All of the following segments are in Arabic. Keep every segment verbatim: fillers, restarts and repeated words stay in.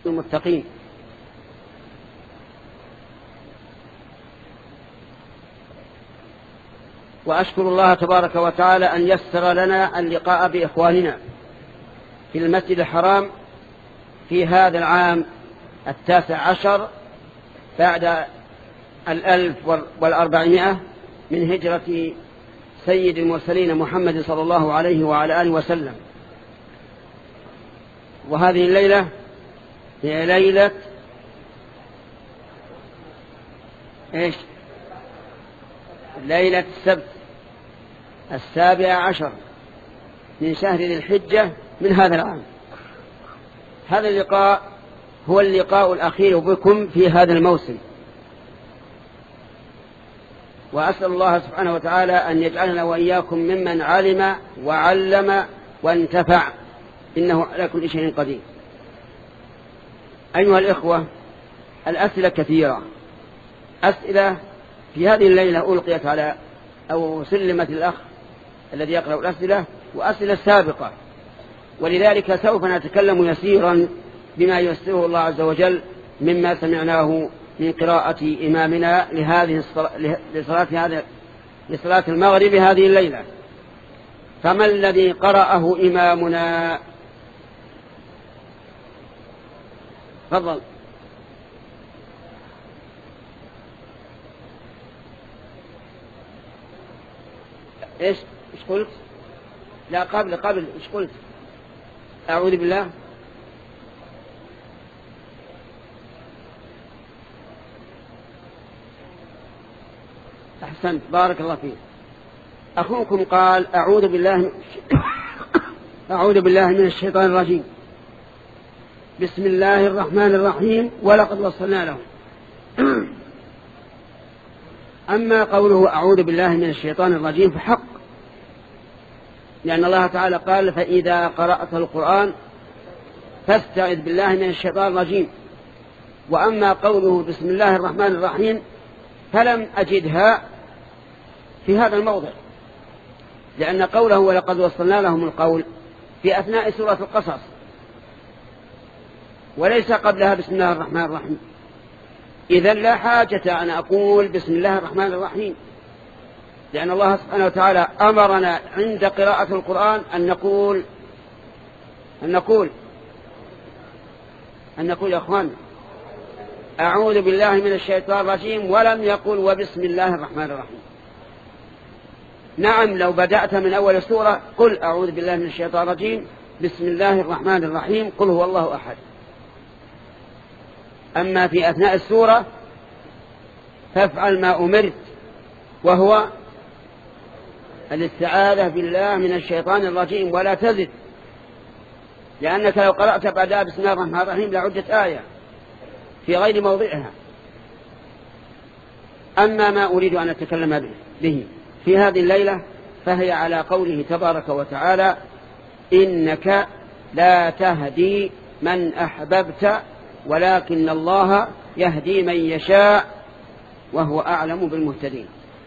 المتقين. وأشكر الله تبارك وتعالى أن يسر لنا اللقاء بإخواننا في المسجد الحرام في هذا العام التاسع عشر بعد الألف والأربعمائة من هجرة سيد المرسلين محمد صلى الله عليه وعلى آله وسلم. وهذه الليلة هي ليلة إيش؟ ليلة السبت السابع عشر من شهر ذي الحجة من هذا العام. هذا اللقاء هو اللقاء الأخير بكم في هذا الموسم، وأسأل الله سبحانه وتعالى أن يجعلنا وإياكم ممن علم وعلم وانتفع، إنه على كل شيء قدير. أيها الإخوة، الأسئلة كثيرة، أسئلة في هذه الليلة ألقيت على أو سلمت الأخ الذي يقرأ الأسئلة، وأسئلة سابقة، ولذلك سوف نتكلم يسيرا بما ييسره الله عز وجل مما سمعناه من قراءة إمامنا لهذه الصلاة لصلاة هذا لصلاة المغرب هذه الليلة. فما الذي قرأه إمامنا؟ تفضل. إيش إيش قلت؟ لا قبل قبل إيش قلت؟ أعوذ بالله. أحسنت، بارك الله فيك. أخوكم قال أعوذ بالله أعوذ بالله من الشيطان الرجيم، بسم الله الرحمن الرحيم، ولقد وصلنا له. أما قوله أعوذ بالله من الشيطان الرجيم فحق، لأن الله تعالى قال فإذا قرأت القرآن فاستعذ بالله من الشيطان الرجيم. وأما قوله بسم الله الرحمن الرحيم فلم أجدها في هذا الموضع، لأن قوله ولقد وصلنا لهم القول في أثناء سورة القصص، وليس قبلها بسم الله الرحمن الرحيم. إذن لا حاجة أن أقول بسم الله الرحمن الرحيم، لأن الله سبحانه وتعالى أمرنا عند قراءة القرآن أن نقول أن نقول أن نقول يا أخوان أعوذ بالله من الشيطان الرجيم، ولم يقل وبسم الله الرحمن الرحيم. نعم، لو بدأت من أول السورة قل أعوذ بالله من الشيطان الرجيم بسم الله الرحمن الرحيم قل هو الله أحد. أما في أثناء السورة فافعل ما أمرت، وهو الاستعاذة بالله من الشيطان الرجيم، ولا تزد، لأنك لو قرأت بعدها بسم الله الرحمن الرحيم لعدت آية في غير موضعها. أما ما أريد أن أتكلم به في هذه الليلة فهي على قوله تبارك وتعالى إنك لا تهدي من أحببت ولكن الله يهدي من يشاء وهو أعلم بالمهتدين.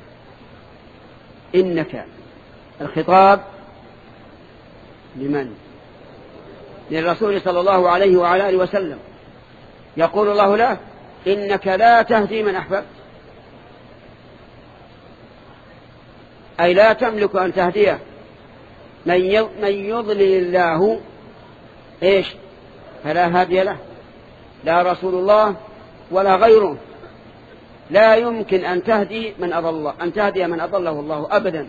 إنك، الخطاب لمن؟ للرسول صلى الله عليه وعلى آله وسلم. يقول الله له إنك لا تهدي من أحببت، أي لا تملك أن تهديه. من يضلل الله إيش فلا هادي له، لا رسول الله ولا غيره. لا يمكن أن تهدي من أضل أن تهدي من أضله الله أبدا،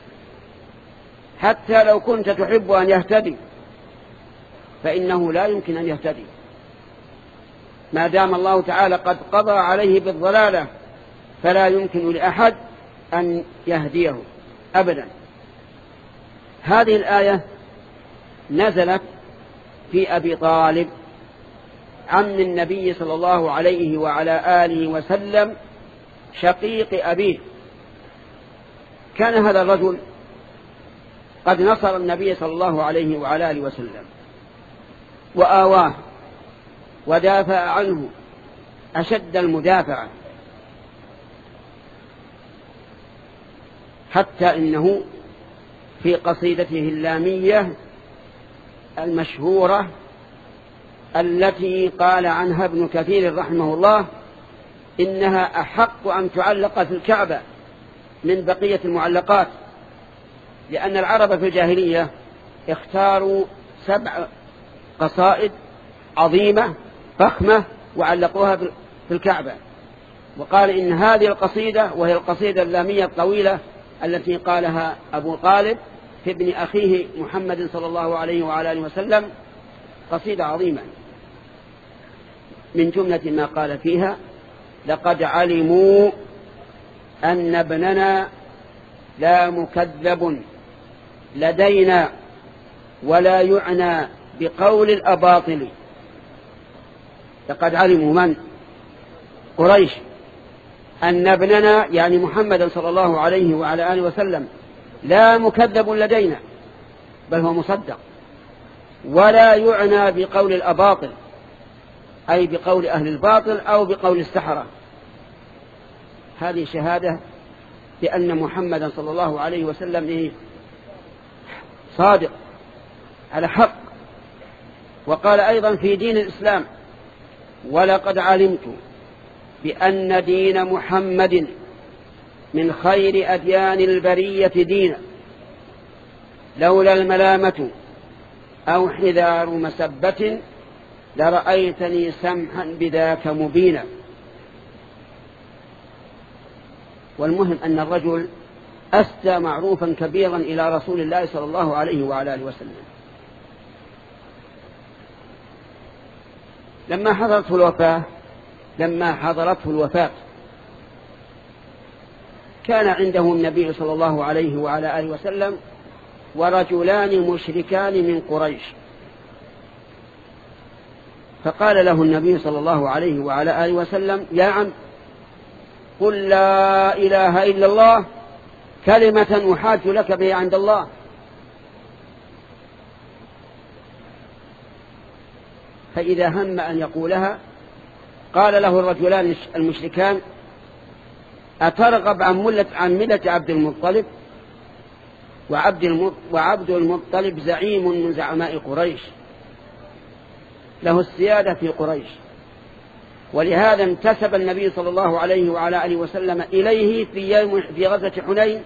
حتى لو كنت تحب أن يهتدي فإنه لا يمكن أن يهتدي ما دام الله تعالى قد قضى عليه بالضلالة، فلا يمكن لأحد أن يهديه أبدا. هذه الآية نزلت في أبي طالب عم النبي صلى الله عليه وعلى آله وسلم شقيق أبيه. كان هذا الرجل قد نصر النبي صلى الله عليه وعلى آله وسلم وآواه ودافع عنه أشد المدافعة، حتى إنه في قصيدته اللامية المشهورة التي قال عنها ابن كثير رحمه الله إنها أحق أن تعلق في الكعبة من بقية المعلقات، لأن العرب في الجاهلية اختاروا سبع قصائد عظيمة فخمة وعلقوها في الكعبة، وقال إن هذه القصيدة وهي القصيدة اللامية الطويلة التي قالها أبو طالب في ابن أخيه محمد صلى الله عليه وعلى آله وسلم قصيدة عظيمة. من جملة ما قال فيها: لقد علموا أن ابننا لا مكذب لدينا ولا يعنى بقول الأباطل. لقد علموا من؟ قريش، أن ابننا يعني محمد صلى الله عليه وعلى آله وسلم لا مكذب لدينا، بل هو مصدق، ولا يعنى بقول الأباطل أي بقول أهل الباطل أو بقول السحرة. هذه شهادة بأن محمد صلى الله عليه وسلم إيه؟ صادق على حق. وقال أيضا في دين الإسلام: ولقد علمت بأن دين محمد من خير أديان البرية دينا، لولا الملامة أو حذار مسبة لرأيتني سمحا بذاك مبينا. والمهم أن الرجل أسدى معروفا كبيرا إلى رسول الله صلى الله عليه وعلى آله وسلم. لما حضرته الوفاة لما حضرته الوفاة كان عنده النبي صلى الله عليه وعلى آله وسلم ورجلان مشركان من قريش، فقال له النبي صلى الله عليه وعلى آله وسلم: يا عم، قل لا إله إلا الله كلمة أحاج لك به عند الله. فإذا هم أن يقولها قال له الرجلان المشركان: أترغب عن ملة, عن ملة عبد المطلب؟ وعبد, وعبد المطلب زعيم من زعماء قريش، له السيادة في قريش، ولهذا انتسب النبي صلى الله عليه وعلى آله وسلم إليه في يوم في غزوة حنين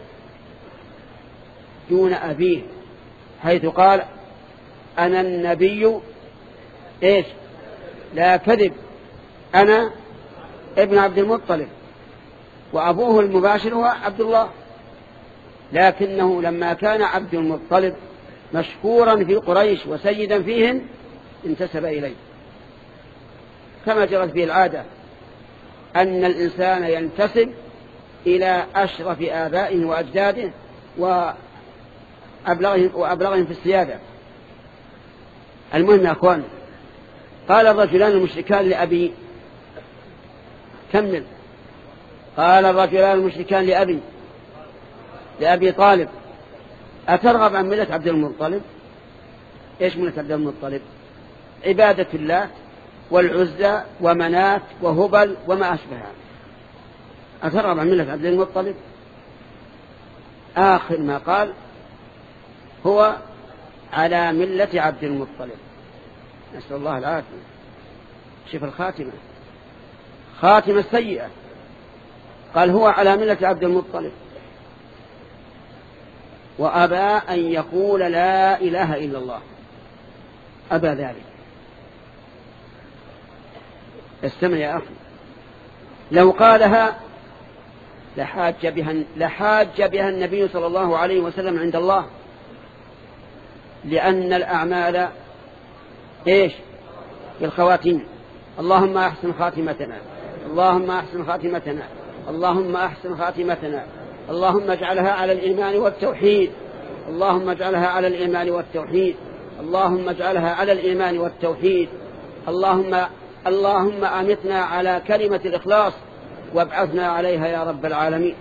دون أبيه، حيث قال: أنا النبي إيش لا كذب، أنا ابن عبد المطلب، وأبوه المباشر هو عبد الله. لكنه لما كان عبد المطلب مشهورا في قريش وسيدا فيهم انتسب إليه، كما جرت به العادة أن الإنسان ينتسب إلى أشرف آبائه وأجداده وأبلغهم, وأبلغهم في السيادة. المهم يا أخوان، قال الرجلان المشركان لأبي كمل قال الرجلان المشركان لأبي لأبي طالب: أترغب عن ملة عبد المطلب؟ إيش ملة عبد المطلب؟ عبادة الله والعزى ومنات وهبل وما أشبهها. أترغب عن ملة عبد المطلب؟ آخر ما قال: هو على ملة عبد المطلب. نسأل الله العافية. شوف الخاتمة، خاتمة سيئة. قال: هو على ملة عبد المطلب، وأبى أن يقول لا إله إلا الله، أبى ذلك. استمع يا أخي، لو قالها لحاج بها, لحاج بها النبي صلى الله عليه وسلم عند الله، لأن الأعمال إيش بالخواتيم. اللهم أحسن خاتمتنا، اللهم أحسن خاتمتنا، اللهم أحسن خاتمتنا، اللهم اجعلها على الإيمان والتوحيد، اللهم اجعلها على الإيمان والتوحيد، اللهم اجعلها على الإيمان والتوحيد، اللهم اللهم أمتنا على كلمة الإخلاص وابعثنا عليها يا رب العالمين.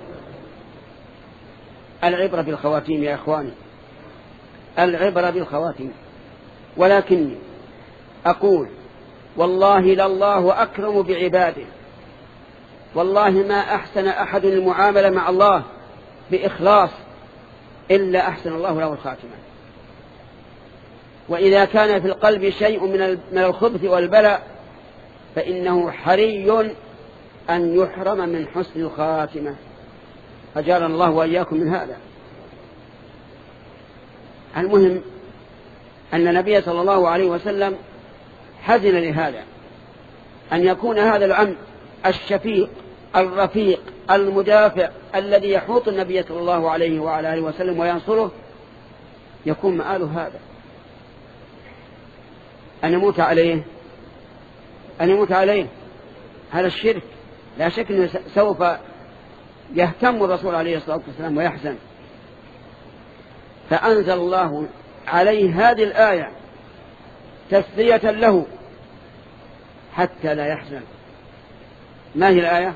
العبرة بالخواتيم يا إخواني، العبرة بالخواتيم. ولكني أقول والله لله أكرم بعباده، والله ما أحسن أحد المعاملة مع الله بإخلاص إلا أحسن الله له الخاتمة. وإذا كان في القلب شيء من الخبث والبلاء فإنه حري أن يحرم من حسن الخاتمة. أجارنا الله وإياكم من هذا. المهم أن النبي صلى الله عليه وسلم حزن لهذا، أن يكون هذا العم الشفيق الرفيق المدافع الذي يحوط النبي صلى الله عليه وعلى آله وسلم وينصره يكون مآله هذا، أن يموت عليه أن يموت عليه هذا الشرك. لا شك أنه سوف يهتم الرسول عليه الصلاة والسلام ويحزن. فأنزل الله عليه هذه الآية تسلية له حتى لا يحزن. ما هي الآية؟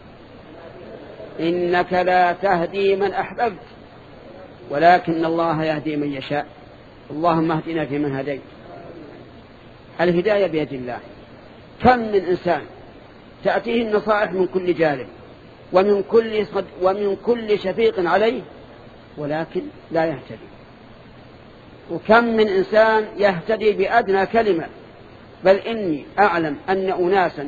إنك لا تهدي من أحببت ولكن الله يهدي من يشاء. اللهم اهدنا فيمن هديت. الهداية بيد الله. كم من إنسان تأتيه النصائح من كل جانب ومن كل صد ومن كل شفيق عليه ولكن لا يهتدي. وكم من إنسان يهتدي بأدنى كلمة. بل إني أعلم أن أناسا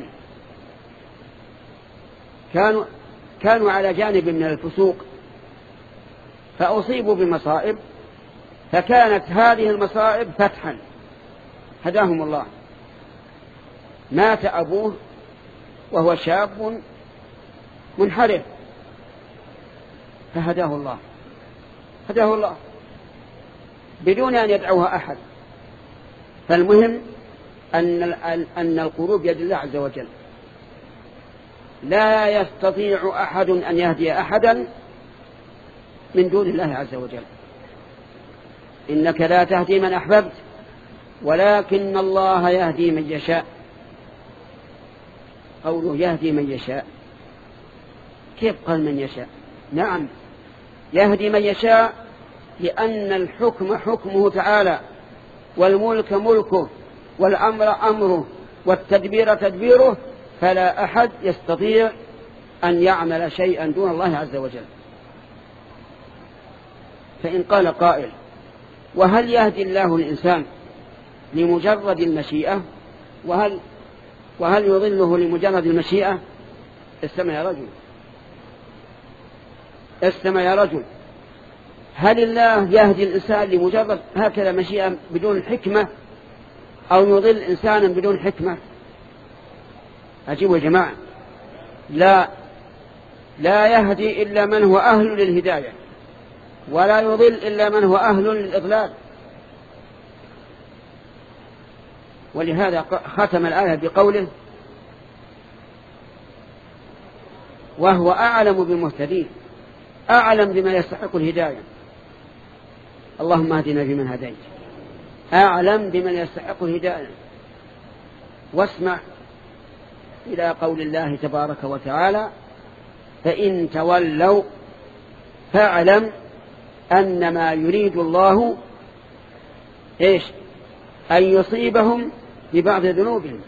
كانوا كانوا على جانب من الفسوق فأصيبوا بمصائب، فكانت هذه المصائب فتحا هداهم الله. مات أبوه وهو شاب منحرف فهداه الله هداه الله بدون أن يدعوها أحد. فالمهم أن أن القلوب بيد الله عز وجل. لا يستطيع أحد أن يهدي أحدا من دون الله عز وجل. إنك لا تهدي من أحببت ولكن الله يهدي من يشاء. قوله يهدي من يشاء، كيف قال من يشاء؟ نعم يهدي من يشاء، لأن الحكم حكمه تعالى والملك ملكه والأمر أمره والتدبير تدبيره، فلا أحد يستطيع أن يعمل شيئا دون الله عز وجل. فإن قال قائل وهل يهدي الله الإنسان لمجرد المشيئة وهل, وهل يضله لمجرد المشيئة؟ استمع يا رجل استمع يا رجل هل الله يهدي الإنسان لمجرد هكذا مشيئة بدون حكمة أو يضل إنسانا بدون حكمة؟ أجيبوا يا جماعة. لا لا يهدي إلا من هو أهل للهداية ولا يضل إلا من هو أهل للإضلال. ولهذا ختم الآية بقوله وهو أعلم بالمهتدين، أعلم بما يستحق الهداية. اللهم اهدنا بمن هديت، أعلم بمن يستحق الهداية. واسمع إلى قول الله تبارك وتعالى فإن تولوا فاعلم أنما يريد الله إيش؟ أن يصيبهم ببعض ذنوبهم،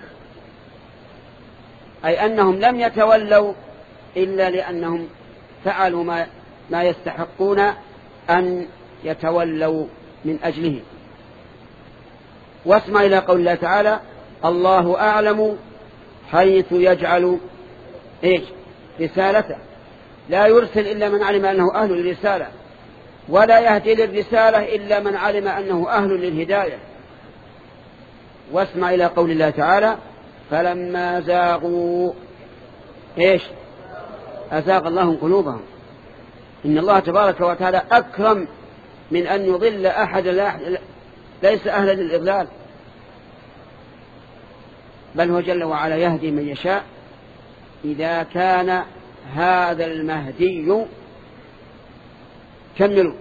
أي أنهم لم يتولوا إلا لأنهم فعلوا ما, ما يستحقون أن يتولوا من أجله. واسمع إلى قول الله تعالى الله أعلم حيث يجعل إيش؟ رسالته. لا يرسل إلا من علم أنه أهل للرسالة، ولا يهدي للرسالة إلا من علم أنه أهل للهداية. واسمع إلى قول الله تعالى فلما زاغوا إيش؟ أزاغ الله قلوبهم. إن الله تبارك وتعالى أكرم من أن يضل أحد ليس أهلا للإضلال، بل هو جل وعلا يهدي من يشاء إذا كان هذا المهدي كملوا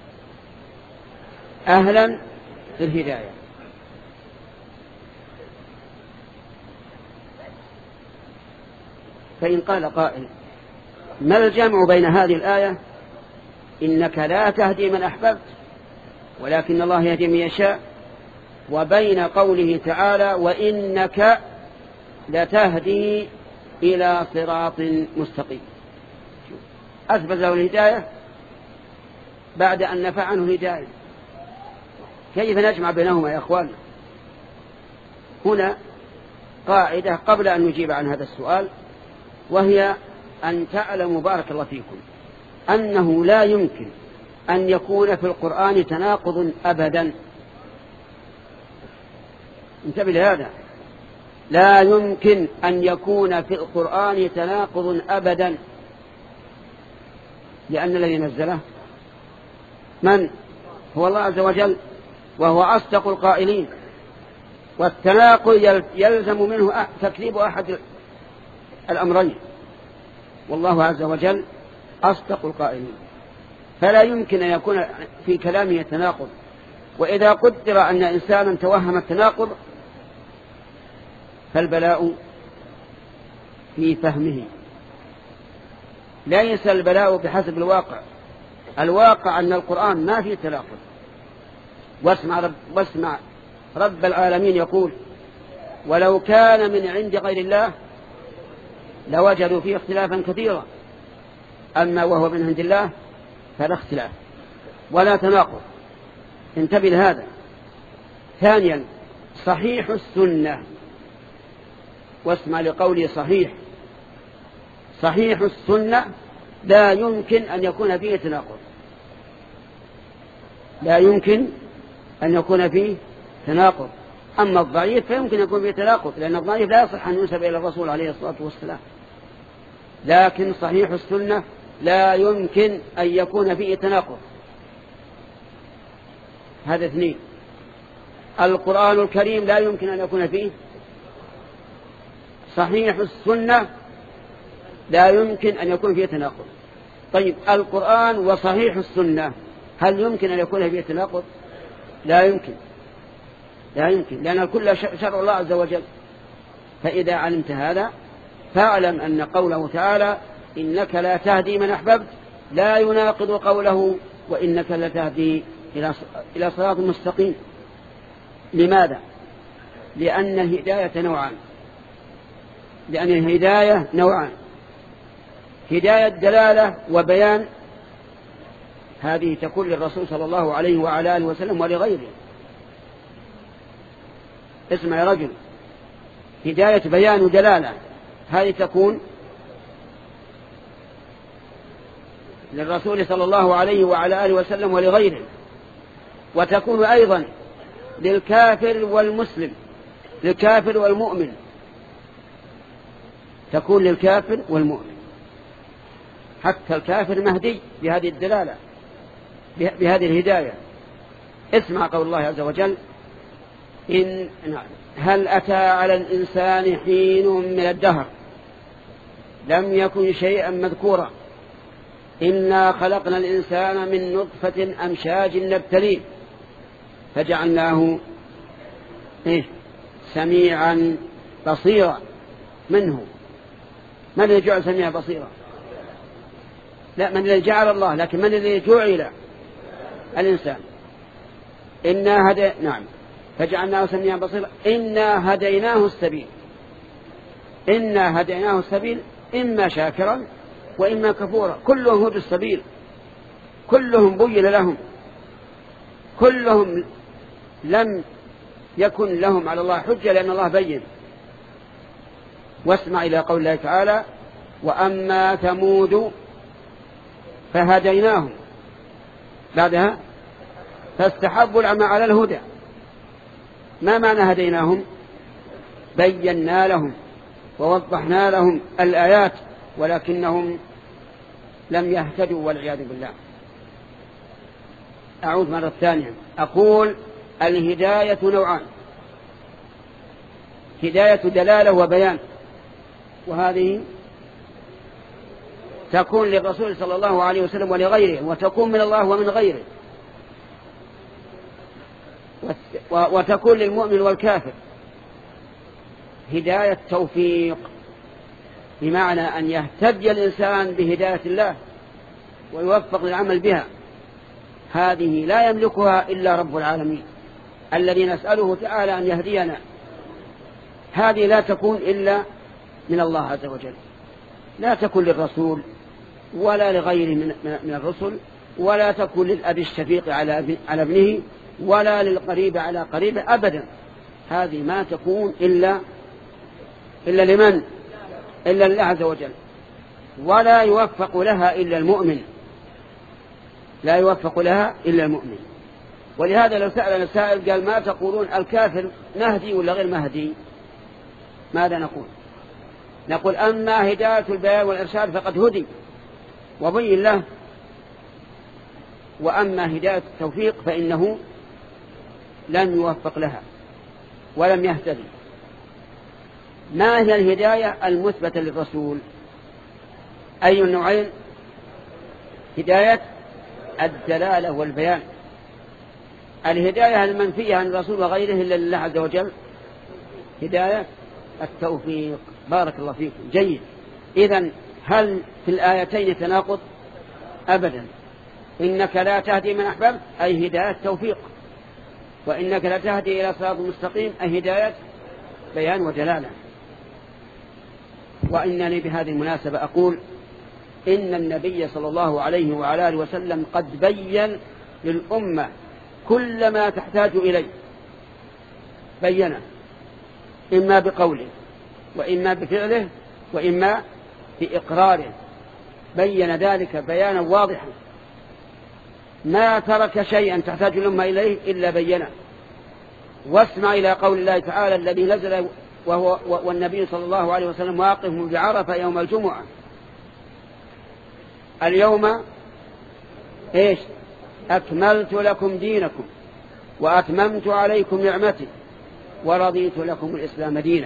أهلا للهداية. فإن قال قائل ما الجمع بين هذه الآية إنك لا تهدي من أحببت ولكن الله يهدي من يشاء وبين قوله تعالى وإنك لتهدي إلى صراط مستقيم؟ أثبت له الهداية بعد أن نفى عنه الهداية. كيف نجمع بينهما يا أخوان؟ هنا قاعدة قبل أن نجيب عن هذا السؤال، وهي أن تعلموا بارك الله فيكم أنه لا يمكن أن يكون في القرآن تناقض أبدا. انتبه لهذا، لا يمكن أن يكون في القرآن تناقض أبدا، لأن الذي نزله من؟ هو الله عز وجل، وهو أصدق القائلين، والتناقض يلزم منه تكذيب أحد الأمرين، والله عز وجل أصدق القائلين، فلا يمكن أن يكون في كلامه تناقض. وإذا قدر أن إنسانا توهم التناقض فالبلاء في فهمه، ليس البلاء بحسب الواقع. الواقع أن القرآن ما فيه تناقض. واسمع رب, واسمع رب العالمين يقول: ولو كان من عند غير الله لوجدوا فيه اختلافا كثيرا، أما وهو من عند الله فلا اختلاف ولا تناقض. انتبه لهذا. ثانيا، صحيح السنة، واسمع لقولي صحيح، صحيح السنة لا يمكن أن يكون فيه تناقض، لا يمكن أن يكون فيه تناقض. أما الضعيف فيمكن أن يكون فيه تناقض، لأن الضعيف لا يصح أن ينسب إلى الرسول عليه الصلاة والسلام. لكن صحيح السنة لا يمكن أن يكون فيه تناقض. هذا اثنين. القرآن الكريم لا يمكن أن يكون فيه، صحيح السنة لا يمكن أن يكون فيه تناقض. طيب القرآن وصحيح السنة هل يمكن أن يكون فيه تناقض؟ لا يمكن، لا يمكن، لأن الكل شرع الله عز وجل. فإذا علمت هذا فاعلم أن قوله تعالى: إنك لا تهدي من أحببت لا يناقض قوله: وإنك لتهدي إلى صراط مستقيم. لماذا؟ لأن الهداية نوعان، لأن الهداية نوعان: هداية دلالة وبيان، هذه تكون للرسول صلى الله عليه وعلى آله وسلم ولغيره. اسمع يا رجل، هداية بيان ودلالة هذه تكون للرسول صلى الله عليه وعلى آله وسلم ولغيره، وتكون أيضا للكافر والمسلم، للكافر والمؤمن، تكون للكافر والمؤمن. حتى الكافر مهدي بهذه الدلالة، بهذه الهداية. اسمع قول الله عز وجل: إن هل أتى على الإنسان حين من الدهر لم يكن شيئا مذكورا إنا خلقنا الإنسان من نطفة أمشاج نبتليه فجعلناه إيه؟ سميعا بصيرا. منه من الذي جعل سميعا بصيرا؟ لا، من الذي جعل الله، لكن من الذي جعل؟ الإنسان. إنا هدي نعم فجعلناه سميعا بصيرا إنا هديناه السبيل، إنا هديناه السبيل إما شاكرا وإما كفورا. كلهم هدوا السبيل، كلهم بين لهم، كلهم لم يكن لهم على الله حجة لأن الله بين. واسمع إلى قول الله تعالى: وأما ثمود فهديناهم، بعدها فاستحبوا العمى على الهدى. ما معنى هديناهم؟ بينا لهم ووضحنا لهم الآيات ولكنهم لم يهتدوا والعياذ بالله. أعود مرة ثانية أقول: الهداية نوعان: هداية دلالة وبيان، وهذه تكون للرسول صلى الله عليه وسلم ولغيره، وتكون من الله ومن غيره، وتكون للمؤمن والكافر. هداية توفيق بمعنى أن يهتدي الإنسان بهداية الله ويوفق للعمل بها، هذه لا يملكها إلا رب العالمين الذي نسأله تعالى أن يهدينا. هذه لا تكون إلا من الله عز وجل، لا تكون للرسول ولا لغيره من الرسل، ولا تكون للأب الشفيق على ابنه ولا للقريب على قريب أبدا. هذه ما تكون إلا إلا لمن؟ إلا الله عز وجل. ولا يوفق لها إلا المؤمن، لا يوفق لها إلا المؤمن. ولهذا لو سألنا سائل قال ما تقولون الكافر مهدي ولا غير مهدي؟ ماذا نقول؟ نقول أما هداية البيان والإرشاد فقد هدي وبين له، وأما هداية التوفيق فإنه لن يوفق لها ولم يهتدي. ما هي الهداية المثبتة للرسول؟ أي النوعين؟ هداية الدلالة والبيان. الهداية المنفية عن الرسول وغيره إلا لله عز وجل هداية التوفيق. بارك الله فيكم. جيد. إذن هل في الآيتين تناقض؟ أبدا. إنك لا تهدي من أحببت أي هداية توفيق، وإنك لا تهدي إلى صراط مستقيم أي هداية بيان ودلالة. وإنني بهذه المناسبة أقول إن النبي صلى الله عليه وعلى آله وسلم قد بين للأمة كل ما تحتاج إليه، بينه إما بقوله وإما بفعله وإما بإقراره، بين ذلك بيانا واضحا، ما ترك شيئا تحتاج الأمة إليه إلا بينه. واسمع إلى قول الله تعالى الذي نزل وهو والنبي صلى الله عليه وسلم واقف بعرفة يوم الجمعة: اليوم إيش أكملت لكم دينكم وأتممت عليكم نعمتي ورضيت لكم الإسلام دينا.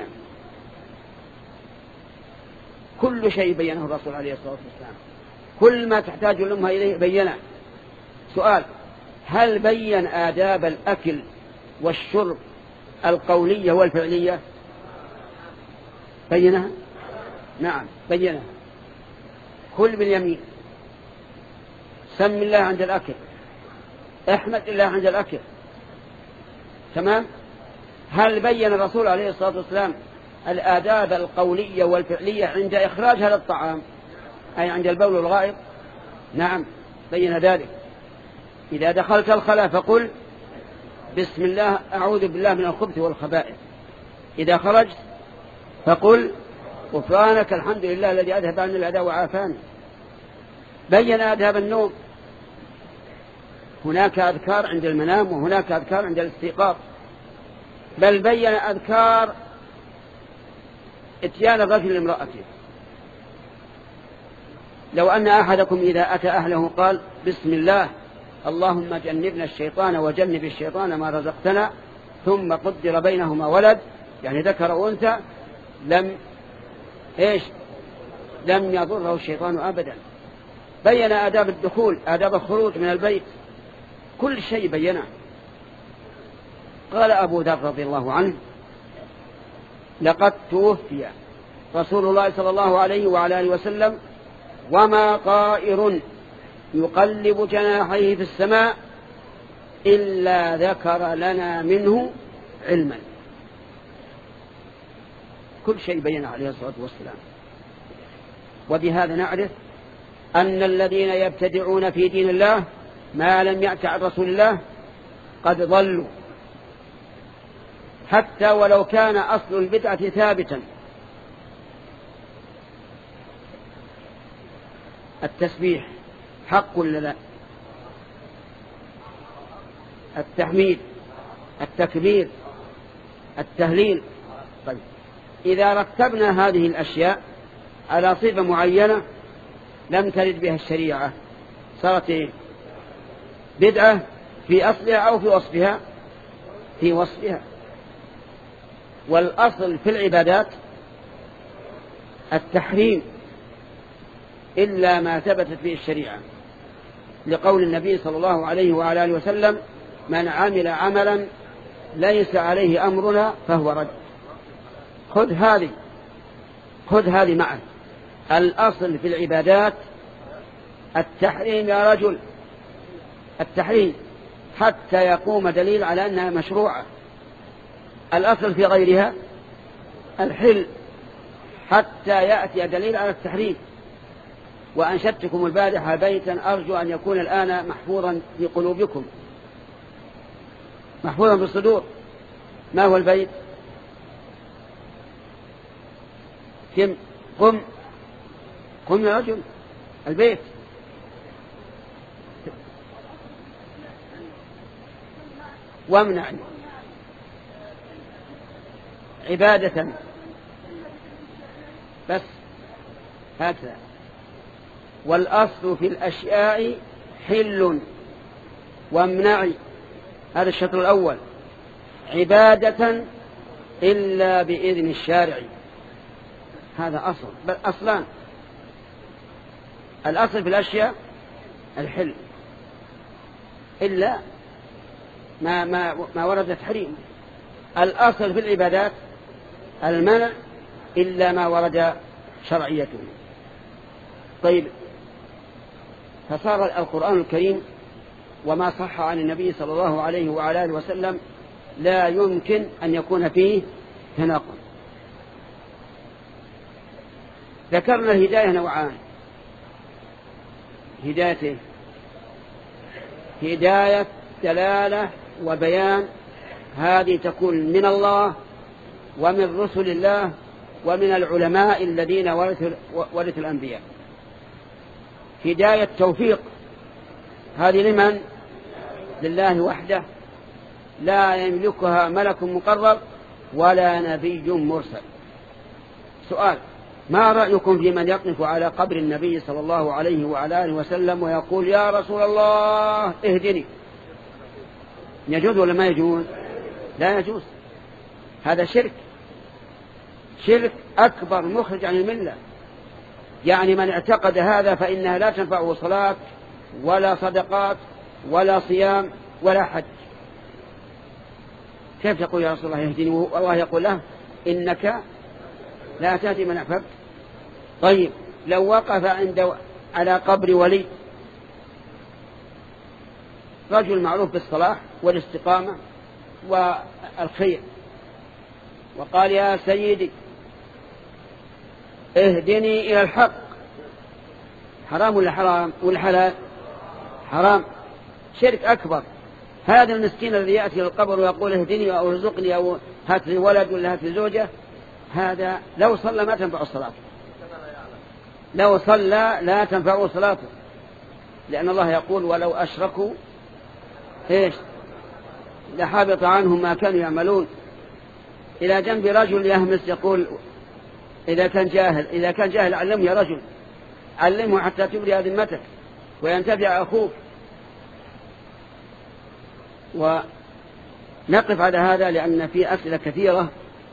كل شيء بينه الرسول عليه الصلاة والسلام، كل ما تحتاج الأمة إليه بينه. سؤال: هل بين آداب الأكل والشرب القولية والفعلية؟ بينها؟ نعم بينها. كل باليمين، سم الله عند الأكل، احمد الله عند الأكل. تمام. هل بين الرسول عليه الصلاة والسلام الآداب القولية والفعلية عند إخراج هذا الطعام أي عند البول والغائط؟ نعم بين ذلك. إذا دخلت الخلاء فقل بسم الله أعوذ بالله من الخبث والخبائث. إذا خرجت فقل غفرانك الحمد لله الذي أذهب عني الأذى وعافاني. بين آداب النوم، هناك أذكار عند المنام وهناك أذكار عند الاستيقاظ. بل بين أذكار اتيان الرجل لامرأته. لو أن أحدكم إذا أتى أهله قال بسم الله اللهم جنبنا الشيطان وجنب الشيطان ما رزقتنا، ثم قدر بينهما ولد، يعني ذكر وأنثى، لم إيش لم يضره الشيطان أبدا. بين آداب الدخول، آداب الخروج من البيت، كل شيء بينه. قال أبو ذر رضي الله عنه: لقد توفي رسول الله صلى الله عليه وعلى آله وسلم وما طائر يقلب جناحيه في السماء إلا ذكر لنا منه علما. كل شيء بينه عليه الصلاة والسلام. وبهذا نعرف أن الذين يبتدعون في دين الله ما لم يأت عن رسول الله قد ضلوا، حتى ولو كان أصل البدعة ثابتا. التسبيح حق ولا لا؟ التحميد، التكبير، التهليل. طيب إذا رتبنا هذه الأشياء على صفة معينة لم ترد بها الشريعة صارت إيه؟ بدعة في أصلها أو في وصفها؟ في وصفها. والأصل في العبادات التحريم إلا ما ثبتت به الشريعة، لقول النبي صلى الله عليه وعلى آله وسلم: من عمل عملا ليس عليه أمرنا فهو رد. خذ هذه خذ هذه معا. الأصل في العبادات التحريم يا رجل، التحريم حتى يقوم دليل على أنها مشروعة. الأصل في غيرها الحل حتى يأتي دليل على التحريم. وأنشدتكم البارحة بيتا أرجو أن يكون الآن محفوظا في قلوبكم: محفوظا في الصدور. ما هو البيت؟ كم قم قم يا رجل. البيت وامنع عبادة بس هكذا. والأصل في الأشياء حل وامنع، هذا الشطر الأول. عبادة إلا بإذن الشارع، هذا أصل، بل أصلان. الأصل في الأشياء الحل إلا ما, ما, ما ورد تحريم. الأصل في العبادات المنع إلا ما ورد شرعيته. طيب، فصار القرآن الكريم وما صح عن النبي صلى الله عليه وعلى آله وسلم لا يمكن أن يكون فيه تناقض. ذكرنا الهداية نوعان: هداية هداية دلالة وبيان، هذه تكون من الله ومن رسل الله ومن العلماء الذين ورثوا الأنبياء. هداية توفيق، هذه لمن؟ لله وحده، لا يملكها ملك مقرب ولا نبي مرسل. سؤال: ما رأيكم في من يقف على قبر النبي صلى الله عليه وعلى آله وسلم ويقول يا رسول الله اهدني؟ يجوز ولا ما يجوز؟ لا يجوز. هذا شرك، شرك أكبر مخرج عن الملة. يعني من اعتقد هذا فإنها لا تنفعه صلاة ولا صدقات ولا صيام ولا حج. كيف تقول يا رسول الله يهدني والله يقول له إنك لا تهدي من أحببت؟ طيب، لو وقف عند على قبر ولي، رجل معروف بالصلاح والاستقامة والخير، وقال يا سيدي اهدني إلى الحق، حرام ولا حرام ولا حلال؟ حرام، شرك أكبر. هذا المسكين الذي يأتي للقبر ويقول اهدني أو ارزقني أو هات لي ولد ولا هات لي زوجة، هذا لو صلى ما تنفع الصلاة، لو صلى لا تنفع صلاته، لأن الله يقول ولو أشركوا إيش لحبط عنهم ما كانوا يعملون. إلى جنب رجل يهمس يقول إذا كان جاهل إذا كان جاهل علمه يا رجل، علمه حتى تبرئ ذمتك وينتفع أخوك. ونقف على هذا لأن في أسئلة كثيرة،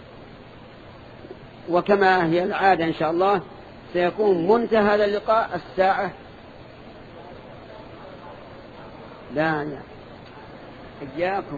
وكما هي العادة إن شاء الله سيكون منتهى هذا اللقاء الساعة لا لا إياكم.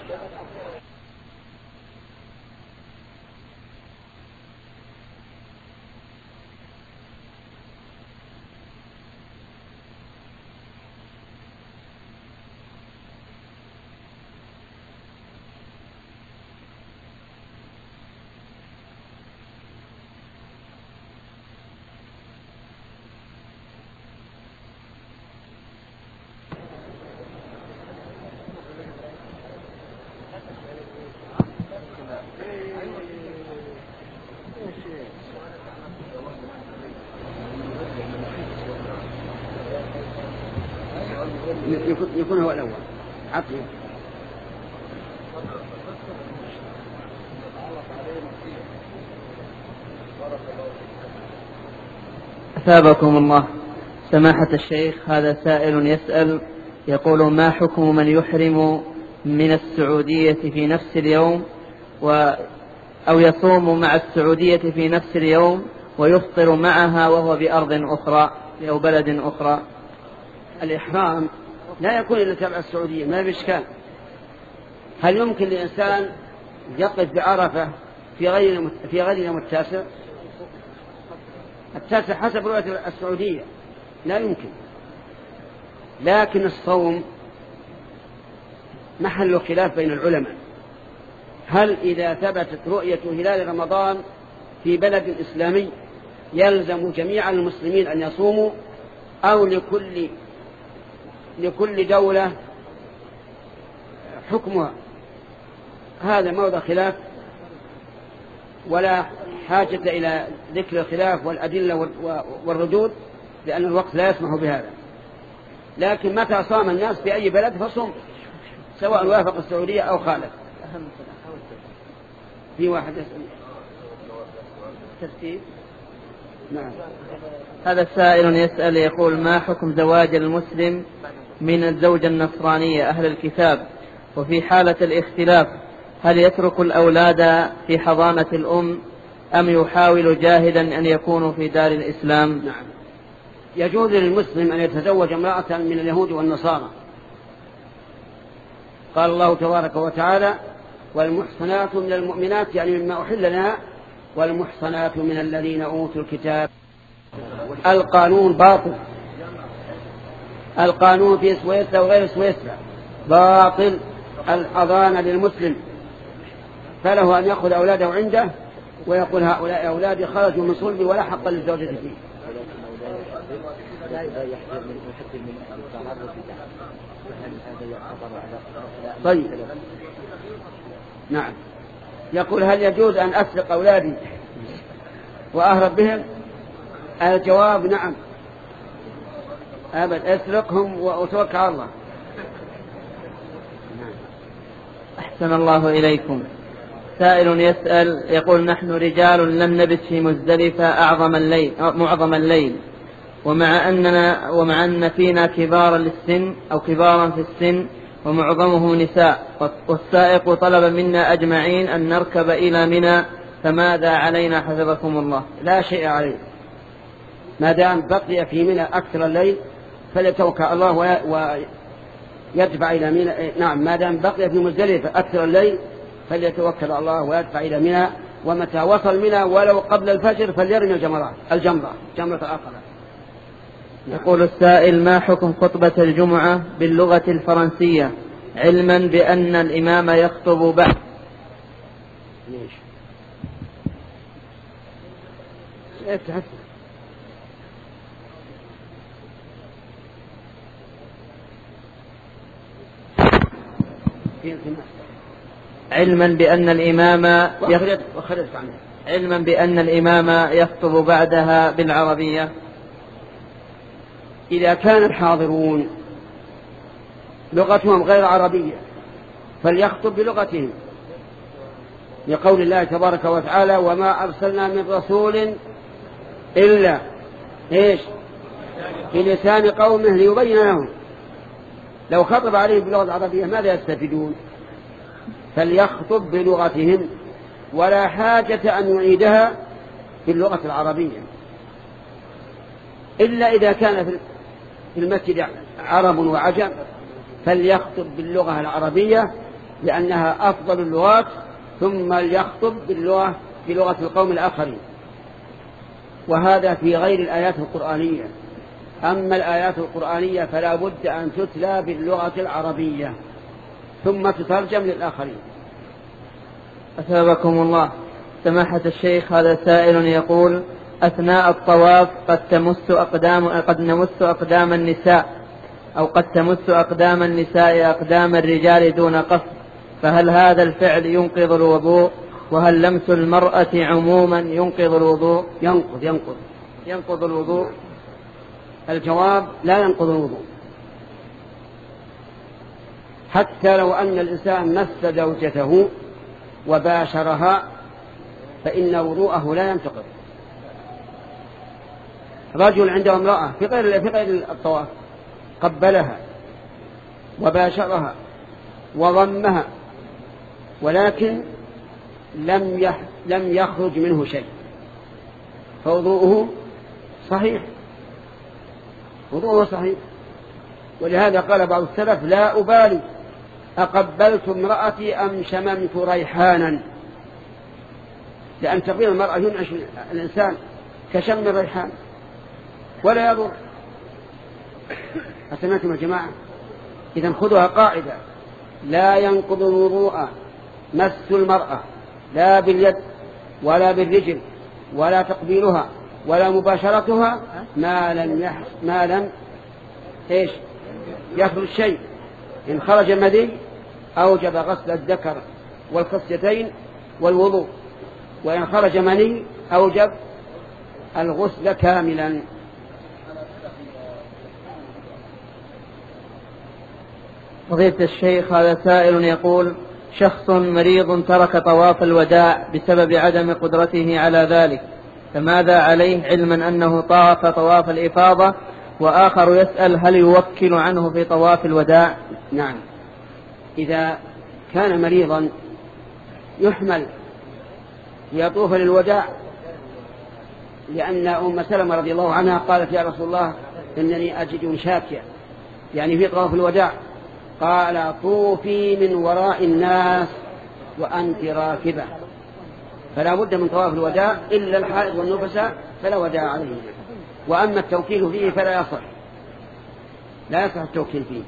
يكون هو الأول عقله. أثابكم الله. سماحة الشيخ، هذا سائل يسأل يقول ما حكم من يحرم من السعودية في نفس اليوم و أو يصوم مع السعودية في نفس اليوم ويفطر معها وهو بأرض أخرى أو بلد أخرى؟ الإحرام لا يكون إلا تبع السعودية، ما بإشكال. هل يمكن لإنسان يقف بعرفة في غير في غير يوم التاسع؟ التاسع حسب رؤية السعودية لا يمكن. لكن الصوم محل خلاف بين العلماء، هل إذا ثبتت رؤية هلال رمضان في بلد إسلامي يلزم جميع المسلمين أن يصوموا، أو لكل لكل دولة حكمها؟ هذا موضع خلاف، ولا حاجة إلى ذكر الخلاف والأدلة والردود، لأن الوقت لا يسمح بهذا. لكن متى صام الناس في أي بلد فصم، سواء وافق السعودية أو خالف. في واحد يسأل ترتيب. نعم. هذا سائل يسأل يقول: ما حكم زواج المسلم من الزوجة النصرانية أهل الكتاب؟ وفي حالة الاختلاف هل يترك الأولاد في حضانة الأم أم يحاول جاهدا أن يكونوا في دار الإسلام؟ نعم. يجوز للمسلم أن يتزوج امرأة من اليهود والنصارى. قال الله تبارك وتعالى: والمحصنات من المؤمنات، يعني مما أحل لها، والمحصنات من الذين أوتوا الكتاب. القانون باطل، القانون في سويسرا وغير سويسرا باطل. الحضانة للمسلم، فله أن يأخذ أولاده عنده ويقول: هؤلاء أولادي خرجوا من صلبي ولا حق للزوجة فيه. طيب. نعم. يقول: هل يجوز أن أسرق أولادي وأهرب بهم؟ الجواب: نعم. أبد، أسرقهم وأتوكل على الله. أحسن الله إليكم. سائل يسأل يقول: نحن رجال لم نبت في مزدلفة أعظم الليل معظم الليل، ومع أننا ومع أن فينا كبارا للسن أو كبارا في السن ومعظمهم نساء، والسائق طلب منا أجمعين أن نركب إلى منى، فماذا علينا حفظكم الله؟ لا شيء عليه، ما دام بقي في منى أكثر الليل فليتوكل الله ويدفع إلى منى. نعم، ما دام بقي في مزدلفة أكثر الليل فليتوكل الله ويدفع إلى منى، ومتى وصل منى ولو قبل الفجر فليرمي الجمرات الجمرة جمرة العقبة. يقول السائل: ما حكم خطبة الجمعة باللغة الفرنسية، علما بأن الإمام يخطب بعد؟ ليش؟ علما بأن الإمام يخطب علما بأن الإمام يخطب بعدها بالعربية. إذا كان الحاضرون لغتهم غير عربية فليخطب بلغتهم، لقول الله تبارك وتعالى: وما أرسلنا من رسول إلا إيش في لسان قومه ليبين لهم. لو خطب عليهم باللغة العربية ماذا يستفيدون؟ فليخطب بلغتهم، ولا حاجة أن يعيدها باللغة العربية، إلا إذا كان في المسجد عرب وعجم فليخطب باللغة العربية لأنها أفضل اللغات، ثم ليخطب باللغة بلغة القوم الآخرين. وهذا في غير الآيات القرآنية. أما الآيات القرآنية فلا بد أن تتلى باللغة العربية ثم تترجم للآخرين. أثابكم الله. سماحة الشيخ، هذا سائل يقول: أثناء الطواف قد تمس أقدام قد نمس أقدام النساء أو قد تمس أقدام النساء أقدام الرجال دون قصد، فهل هذا الفعل ينقض الوضوء؟ وهل لمس المرأة عموما ينقض الوضوء؟ ينقض ينقض ينقض الوضوء. الجواب: لا ينقض الوضوء، حتى لو أن الإنسان مس زوجته وباشرها فإن وضوءه لا ينتقض. رجل عنده امرأة في غير في غير الطواف قبلها وباشرها وضمها، ولكن لم يح لم يخرج منه شيء، فوضوءه صحيح، وضوءه صحيح. ولهذا قال بعض السلف: لا أبالي أقبلت امرأتي أم شممت ريحانا، لأن تقبيل المرأة ينعش الإنسان كشم الريحان ولا يضر. أسمعتم يا جماعة؟ إذن خذوها قاعدة: لا ينقض الوضوء مس المرأة لا باليد ولا بالرجل ولا تقبيلها ولا مباشرتها ما لم يح... ما لم إيش يخرج شيء. إن خرج المذي أوجب غسل الذكر والخصيتين والوضوء، وإن خرج مني أوجب الغسل كاملا. فضيلة الشيخ، هذا سائل يقول: شخص مريض ترك طواف الوداع بسبب عدم قدرته على ذلك، فماذا عليه علما أنه طاف طواف الإفاضة؟ وآخر يسأل: هل يوكل عنه في طواف الوداع؟ نعم، إذا كان مريضا يحمل ليطوف للوداع، لأن أم سلمة رضي الله عنها قالت: يا رسول الله إنني أجد شاكيا، يعني في طواف الوداع. قال: طوفي من وراء الناس وأنت راكبة. فلا بد من طواف الوداع إلا الحائض والنفساء فلا وداع عليهم. وأما التوكيل فيه فلا يصح، لا يصح التوكيل فيه،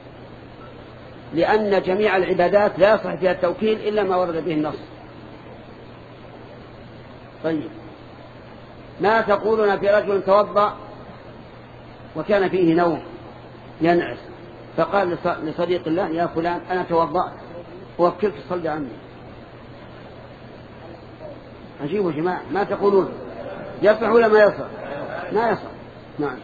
لأن جميع العبادات لا يصح فيها التوكيل إلا ما ورد به النص. طيب، ما تقولون في رجل توضأ وكان فيه نوم ينعس، فقال لصديق الله: يا فلان أنا توضأت ووكلت صلي عني. عجيب يا جماعة، ما تقولون؟ يصح ولا ما يصح؟ ما يصح. نعم.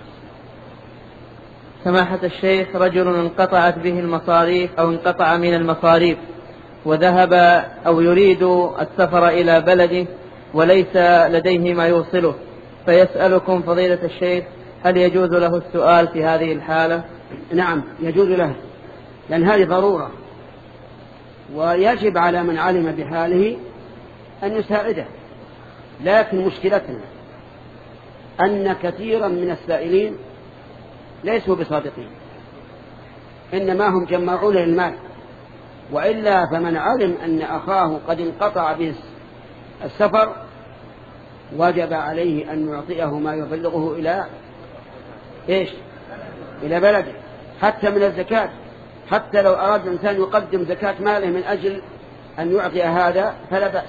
سماحة الشيخ، رجل انقطعت به المصاريف أو انقطع من المصاريف وذهب أو يريد السفر إلى بلده وليس لديه ما يوصله، فيسألكم فضيلة الشيخ: هل يجوز له السؤال في هذه الحالة؟ نعم يجوز له، لأن هذه ضرورة، ويجب على من علم بحاله أن يساعده. لكن مشكلتنا أن كثيرا من السائلين ليسوا بصادقين، إنما هم جمعون للمال، وإلا فمن علم أن أخاه قد انقطع به السفر وجب عليه أن يعطيه ما يبلغه إلى إيش؟ إلى بلده، حتى من الزكاة. حتى لو أراد الإنسان يقدم زكاة ماله من أجل أن يعطي هذا فلا بأس.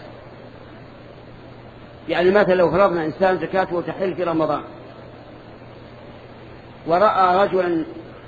يعني مثلا لو فرضنا إنسان زكاته تحل في رمضان ورأى رجلا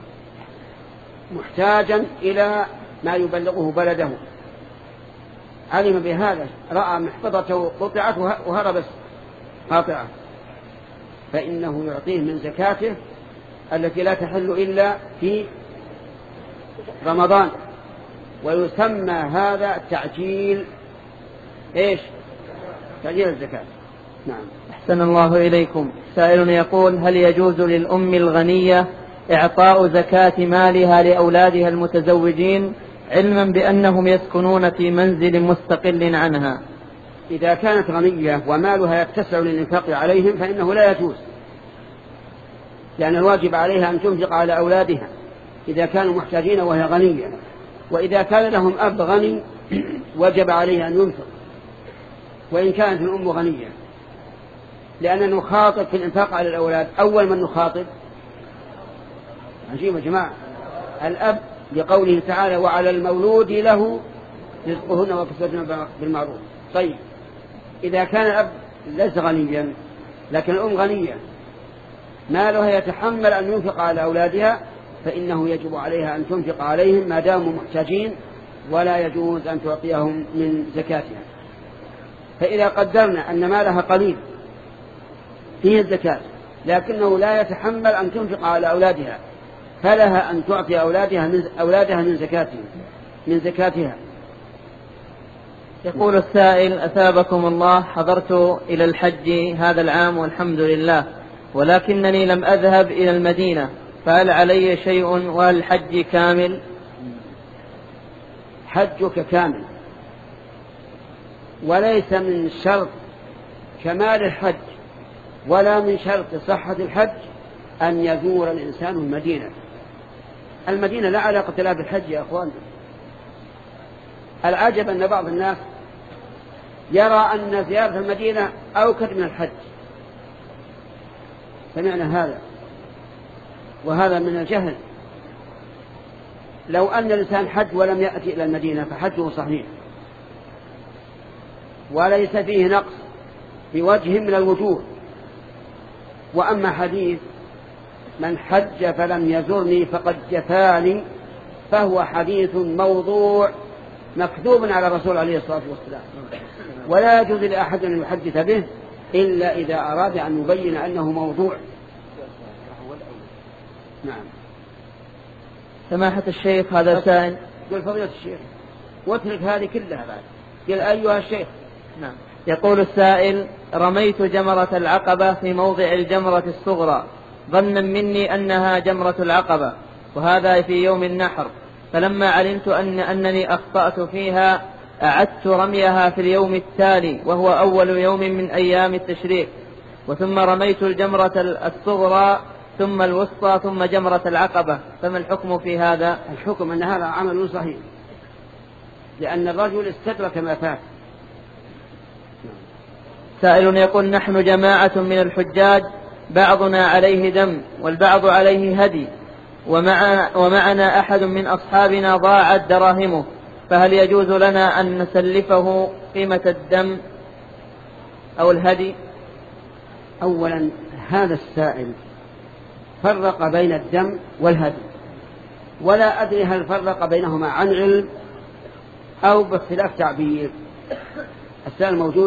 محتاجا إلى ما يبلغه بلده، علم بهذا، رأى محفظته قطعت وهرب قاطعة، فإنه يعطيه من زكاته التي لا تحل إلا في رمضان، ويسمى هذا تعجيل إيش؟ تعجيل الزكاة. نعم. أحسن الله إليكم. سائل يقول: هل يجوز للأم الغنية إعطاء زكاة مالها لأولادها المتزوجين علما بأنهم يسكنون في منزل مستقل عنها؟ إذا كانت غنية ومالها يتسع للإنفاق عليهم فإنه لا يجوز، لأن الواجب عليها أن تنفق على أولادها إذا كانوا محتاجين وهي غنية. وإذا كان لهم أب غني وجب عليها أن ينفق وإن كانت الأم غنية، لأننا نخاطب في الإنفاق على الأولاد. أول من نخاطب، عجيب يا جماعة، الأب، لقوله تعالى: وعلى المولود له رزقهن وكسوتهن بالمعروف. طيب، إذا كان الأب ليس غنيا لكن الأم غنية مالها يتحمل أن ينفق على أولادها، فإنه يجب عليها أن تنفق عليهم ما داموا محتاجين، ولا يجوز أن تعطيهم من زكاتها. فإذا قدرنا أن مالها قليل فيه الزكاة لكنه لا يتحمل أن تنفق على أولادها، فلها أن تعطي أولادها من أولادها من زكاتها من زكاتها. يقول السائل: أثابكم الله، حضرت إلى الحج هذا العام والحمد لله، ولكنني لم أذهب إلى المدينة، فهل علي شيء وهل حجي كامل؟ حجك كامل، وليس من شرط كمال الحج ولا من شرط صحة الحج أن يزور الإنسان المدينة. المدينة لا علاقة لها بالحج يا أخوان. العجب أن بعض الناس يرى أن زيارة المدينة أوكد من الحج. سمعنا هذا، وهذا من الجهل. لو أن الإنسان حج ولم يأتي إلى المدينة فحجه صحيح وليس فيه نقص بوجه من الوجوه. وأما حديث من حج فلم يزرني فقد جفاني فهو حديث موضوع مكتوب على الرسول عليه الصلاة والسلام، ولا يجوز لأحد أن يحدث به إلا إذا أراد أن يبين أنه موضوع. نعم. سماحة الشيخ هذا سائل. قل فضيلة الشيخ واترك هذه كلها بعد. قل أيها الشيخ. نعم. يقول السائل: رميت جمرة العقبة في موضع الجمرة الصغرى ظنا مني أنها جمرة العقبة، وهذا في يوم النحر، فلما علمت أن أنني أخطأت فيها أعدت رميها في اليوم التالي وهو أول يوم من أيام التشريق، وثم رميت الجمرة الصغرى ثم الوسطى ثم جمرة العقبة، فما الحكم في هذا؟ الحكم أن هذا عمل صحيح، لأن الرجل استدرك ما فات. سائل يقول: نحن جماعة من الحجاج بعضنا عليه دم والبعض عليه هدي، ومع ومعنا أحد من أصحابنا ضاعت دراهمه، فهل يجوز لنا أن نسلفه قيمة الدم أو الهدي؟ أولا هذا السائل فرق بين الدم والهدي، ولا أدري هل فرق بينهما عن علم أو باختلاف تعبير. السائل موجود؟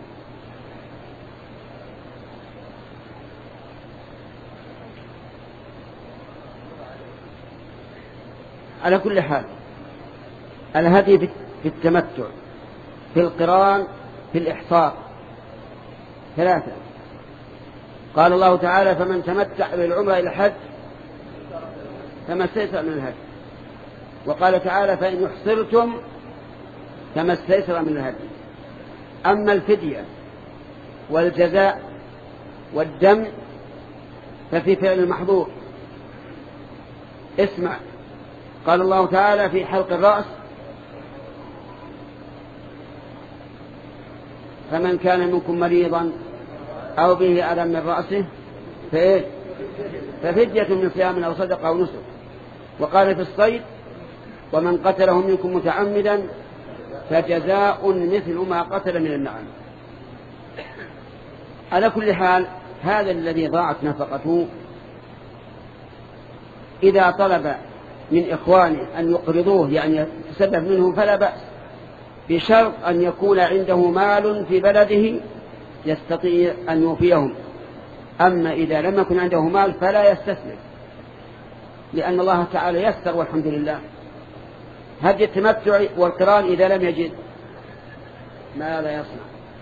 على كل حال الهدي في التمتع، في القران، في الإحصار، ثلاثة. قال الله تعالى: فمن تمتع بالعمرة إلى الحج فما استيسر من الهدي. وقال تعالى: فإن يحصرتم فما استيسر من الهدي. أما الفدية والجزاء والدم ففي فعل المحظور. اسمع، قال الله تعالى في حلق الرأس: فمن كان منكم مريضا أو به ألم من رأسه فإيه؟ ففدية من صيام أو صدقة أو نسك. وقال في الصيد: ومن قتله منكم متعمدا فجزاء مثل ما قتل من النعم. على كل حال هذا الذي ضاعت نفقته إذا طلب من إخوانه أن يقرضوه يعني يتسبب منهم فلا بأس، بشرط أن يكون عنده مال في بلده يستطيع أن يوفيهم. أما إذا لم يكن عنده مال فلا يستسلم، لأن الله تعالى يسر والحمد لله. هدي التمتع والقران إذا لم يجد ماذا يصنع؟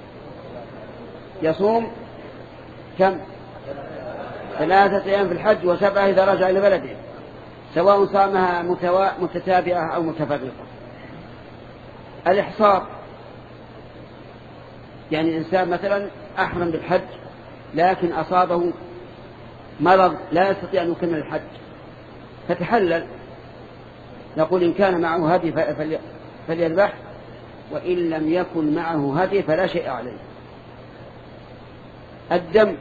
يصوم كم؟ ثلاثة أيام في الحج وسبعة إذا رجع إلى بلده، سواء صامها متتابعة أو متفرقة. الإحصار يعني الإنسان مثلا أحرم بالحج لكن أصابه مرض لا يستطيع أن يكمل الحج فتحلل، نقول إن كان معه هدي فليذبح، وإن لم يكن معه هدي فلا شيء عليه. الدم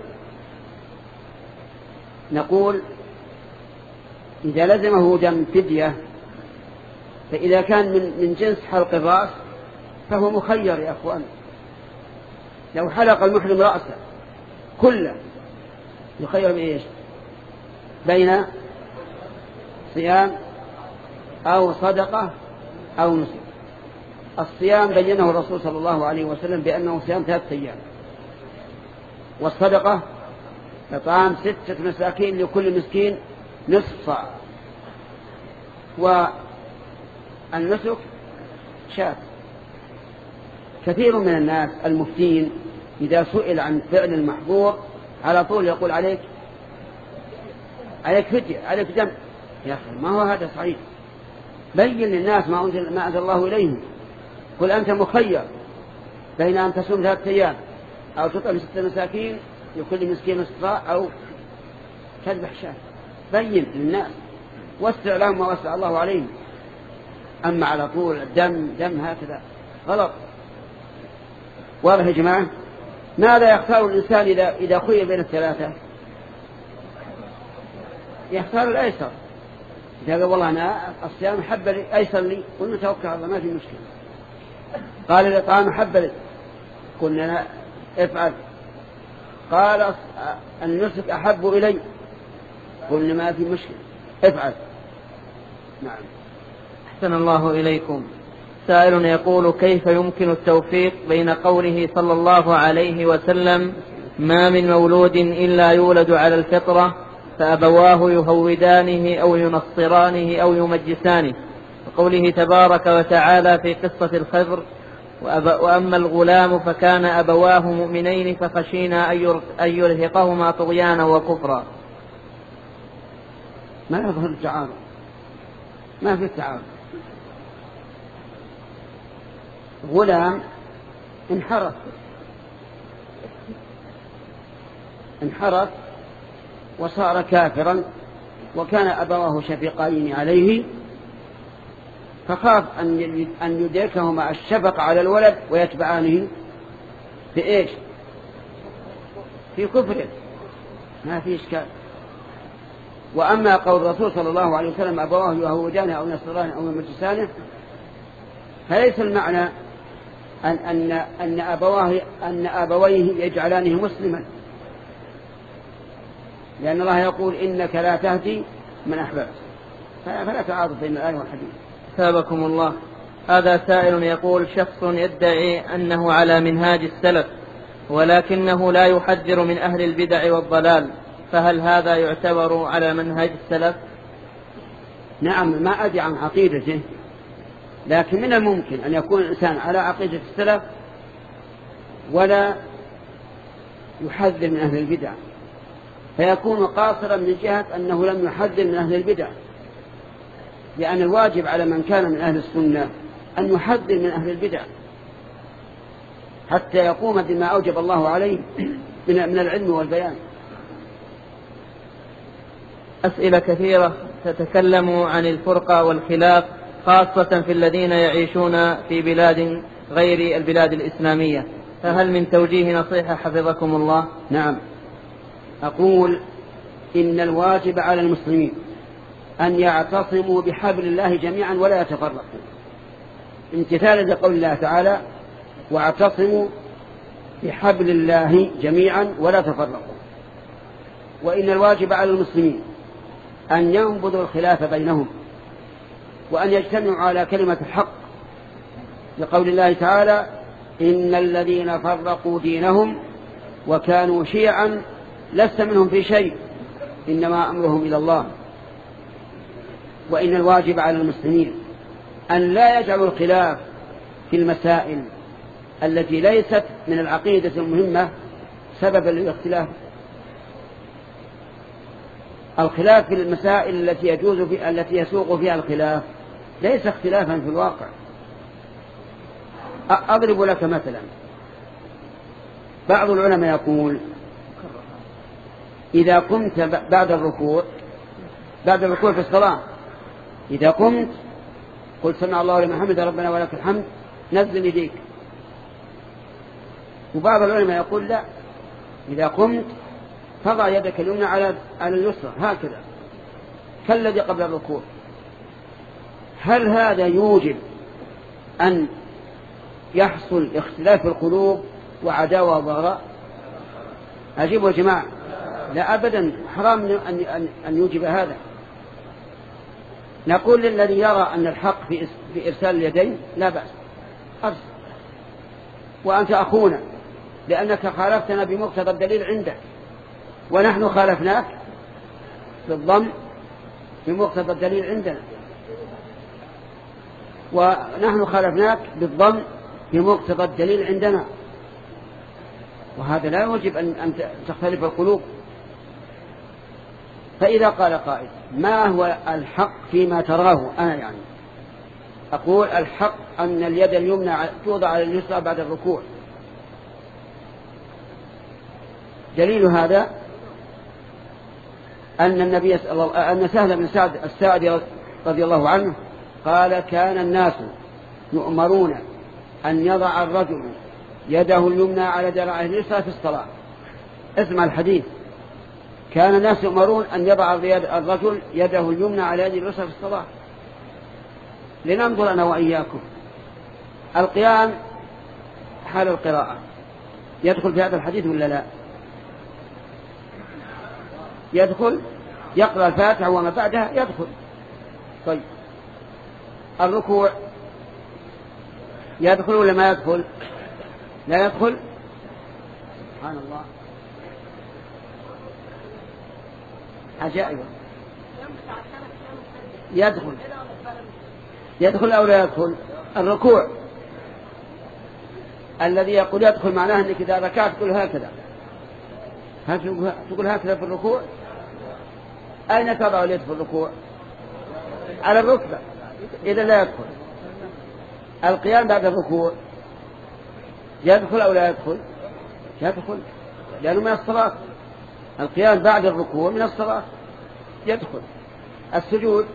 نقول إذا لزمه دم فدية، فإذا كان من من جنس حلق الرأس فهو مخير يا أخوان. لو حلق المحرم رأسه كله يخير بإيش؟ بين صيام أو صدقة أو نسك. الصيام بينه الرسول صلى الله عليه وسلم بأنه صيام ثلاثة أيام، والصدقة إطعام ستة مساكين لكل مسكين نصف صاع، والنسك شاة. كثير من الناس المفتين إذا سئل عن فعل المحظور على طول يقول عليك عليك فدية، عليك دم. يا أخي ما هو هذا صحيح. بين للناس ما أنزل ما أنزل الله إليهم. قل أنت مخير بين أن تصوم ثلاثة أيام أو تطعم ستة مساكين لكل مسكين نصف صاع أو تذبح شاة. بين للناس وسع لهم ما وسع الله عليهم. أما على طول الدم دم هكذا غلط. واضح يا جماعة؟ ماذا يختار الإنسان إذا إذا خير بين الثلاثة؟ يختار الأيسر. إذا قال والله أنا الصيام حب لي أيسر لي قلنا توكل على الله ما في مشكلة. قال الإطعام حب لي قلنا لا افعل. قال النسك أحب إلي قلنا ما في مشكلة افعل. نعم. أحسن الله إليكم. سائل يقول: كيف يمكن التوفيق بين قوله صلى الله عليه وسلم: ما من مولود إلا يولد على الفطرة فأبواه يهودانه أو ينصرانه أو يمجسانه، وقوله تبارك وتعالى في قصة الخضر: وأما الغلام فكان أبواه مؤمنين فخشينا أن يرهقهما طغيانا وكفرا؟ ما يظهر التعارض، ما في التعارض. غلام انحرف انحرف وصار كافرا، وكان أبواه شفيقين عليه، فخاف أن يدركهما الشفق على الولد ويتبعانه في إيش؟ في كفره، ما في إشكال. وأما قول الرسول صلى الله عليه وسلم: أبواه يهودانه أو ينصرانه أو يمجسانه، فليس المعنى أن أن أن أبواه أن أبويه يجعلانه مسلما، لأن الله يقول: إنك لا تهدي من أحببت، فلا تعارض بين الآية والحديث. ثابكم الله. هذا سائل يقول: شخص يدعي أنه على منهاج السلف ولكنه لا يحذر من أهل البدع والضلال، فهل هذا يعتبر على منهج السلف؟ نعم، ما أدري عن عقيدته، لكن من الممكن أن يكون الإنسان على عقيدة السلف ولا يحذر من أهل البدع، فيكون قاصرا من جهة أنه لم يحذر من أهل البدع، لأن الواجب على من كان من أهل السنة أن يحذر من أهل البدع حتى يقوم بما أوجب الله عليه من العلم والبيان. أسئلة كثيرة تتكلم عن الفرقة والخلاف، خاصة في الذين يعيشون في بلاد غير البلاد الإسلامية، فهل من توجيه نصيحة حفظكم الله؟ نعم، أقول: إن الواجب على المسلمين أن يعتصموا بحبل الله جميعا ولا يتفرقوا، امتثالا لقول الله تعالى: واعتصموا بحبل الله جميعا ولا تفرقوا. وإن الواجب على المسلمين أن ينبذوا الخلاف بينهم وأن يجتمعوا على كلمة الحق، لقول الله تعالى: إن الذين فرقوا دينهم وكانوا شيعا لست منهم في شيء إنما أمرهم إلى الله. وإن الواجب على المسلمين أن لا يجعلوا الخلاف في المسائل التي ليست من العقيدة المهمة سببا للاختلاف. الخلاف في المسائل التي يجوز في التي يسوق فيها الخلاف ليس اختلافا في الواقع. أضرب لك مثلا: بعض العلماء يقول: إذا قمت بعد الركوع بعد الركوع في الصلاة إذا قمت قل سمع الله لمن حمده ربنا ولك الحمد، نزل يديك. وبعض العلماء يقول: لا، إذا قمت تضع يدك اليمنى على على اليسرى هكذا كالذي قبل الركوع. هل هذا يوجب أن يحصل اختلاف في القلوب وعداوة وبغضاء؟ أجيبوا يا جماعة: لا أبدا، حرام أن أن يوجب هذا. نقول للذي يرى أن الحق في إرسال اليدين: لا بأس، أرسل، وأنت أخونا لأنك خالفتنا بمقتضى الدليل عندك، ونحن خالفناك بالضم بمقتضى الدليل عندنا، ونحن خالفناك بالضم بمقتضى الدليل عندنا، وهذا لا يوجب أن تختلف القلوب. فإذا قال قائل: ما هو الحق فيما تراه؟ أنا يعني أقول: الحق أن اليد اليمنى توضع على اليسرى بعد الركوع. دليل هذا أن النبي أن سهل بن سعد الساعدي رضي الله عنه قال: كان الناس يؤمرون أن يضع الرجل يده اليمنى على ذراعه اليسرى في الصلاة. اسمع الحديث: كان الناس يؤمرون أن يضع الرجل يده اليمنى على يده اليسرى في الصلاة. لننظر أنا وإياكم، القيام حال القراءة يدخل في هذا الحديث ولا لا؟ يدخل، يقرأ الفاتحة وما بعدها يدخل. طيب، الركوع يدخل ولا ما يدخل؟ لا يدخل. سبحان الله، عجائب. يدخل يدخل أو لا يدخل؟ الركوع الذي يقول يدخل معناه أنك إذا ركعت تقول هكذا، تقول هكذا في الركوع. أين تضع اليد في الركوع؟ على الركبة، إذا لا يدخل. القيام بعد الركوع يدخل أو لا يدخل؟ يدخل، لأنه من الصلاة. القيام بعد الركوع من الصلاة يدخل. السجود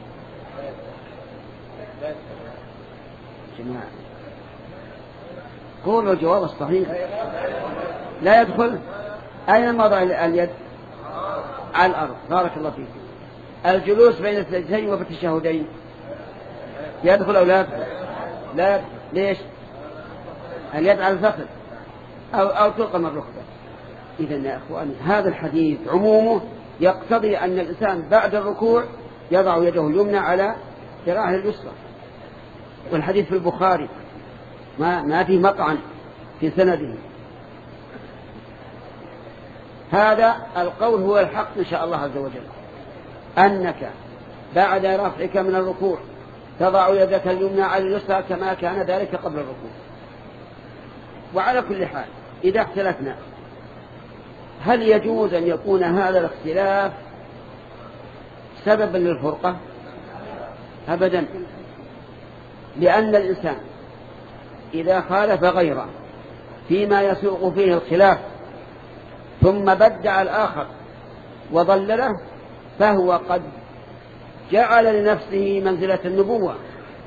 جماعة قولوا الجواب الصحيح لا يدخل. أين موضع اليد؟ على الأرض. بارك الله فيك. الجلوس بين السجدتين وفي التشهدين يدخل أو لا يدخل؟ لا يدخل. ليش؟ اليد على الفخذ أو, أو تلقم الركبة. إذن يا أخواني هذا الحديث عمومه يقتضي أن الإنسان بعد الركوع يضع يده اليمنى على ذراعه اليسرى. والحديث في البخاري ما, ما فيه مطعن في سنده. هذا القول هو الحق إن شاء الله عز وجل، أنك بعد رفعك من الركوع تضع يدك اليمنى على اليسرى كما كان ذلك قبل الركوع. وعلى كل حال إذا اختلفنا هل يجوز أن يكون هذا الاختلاف سببا للفرقة؟ أبدا، لأن الإنسان إذا خالف غيره فيما يسوق فيه الخلاف ثم بدع الآخر وضلله فهو قد جعل لنفسه منزلة النبوة،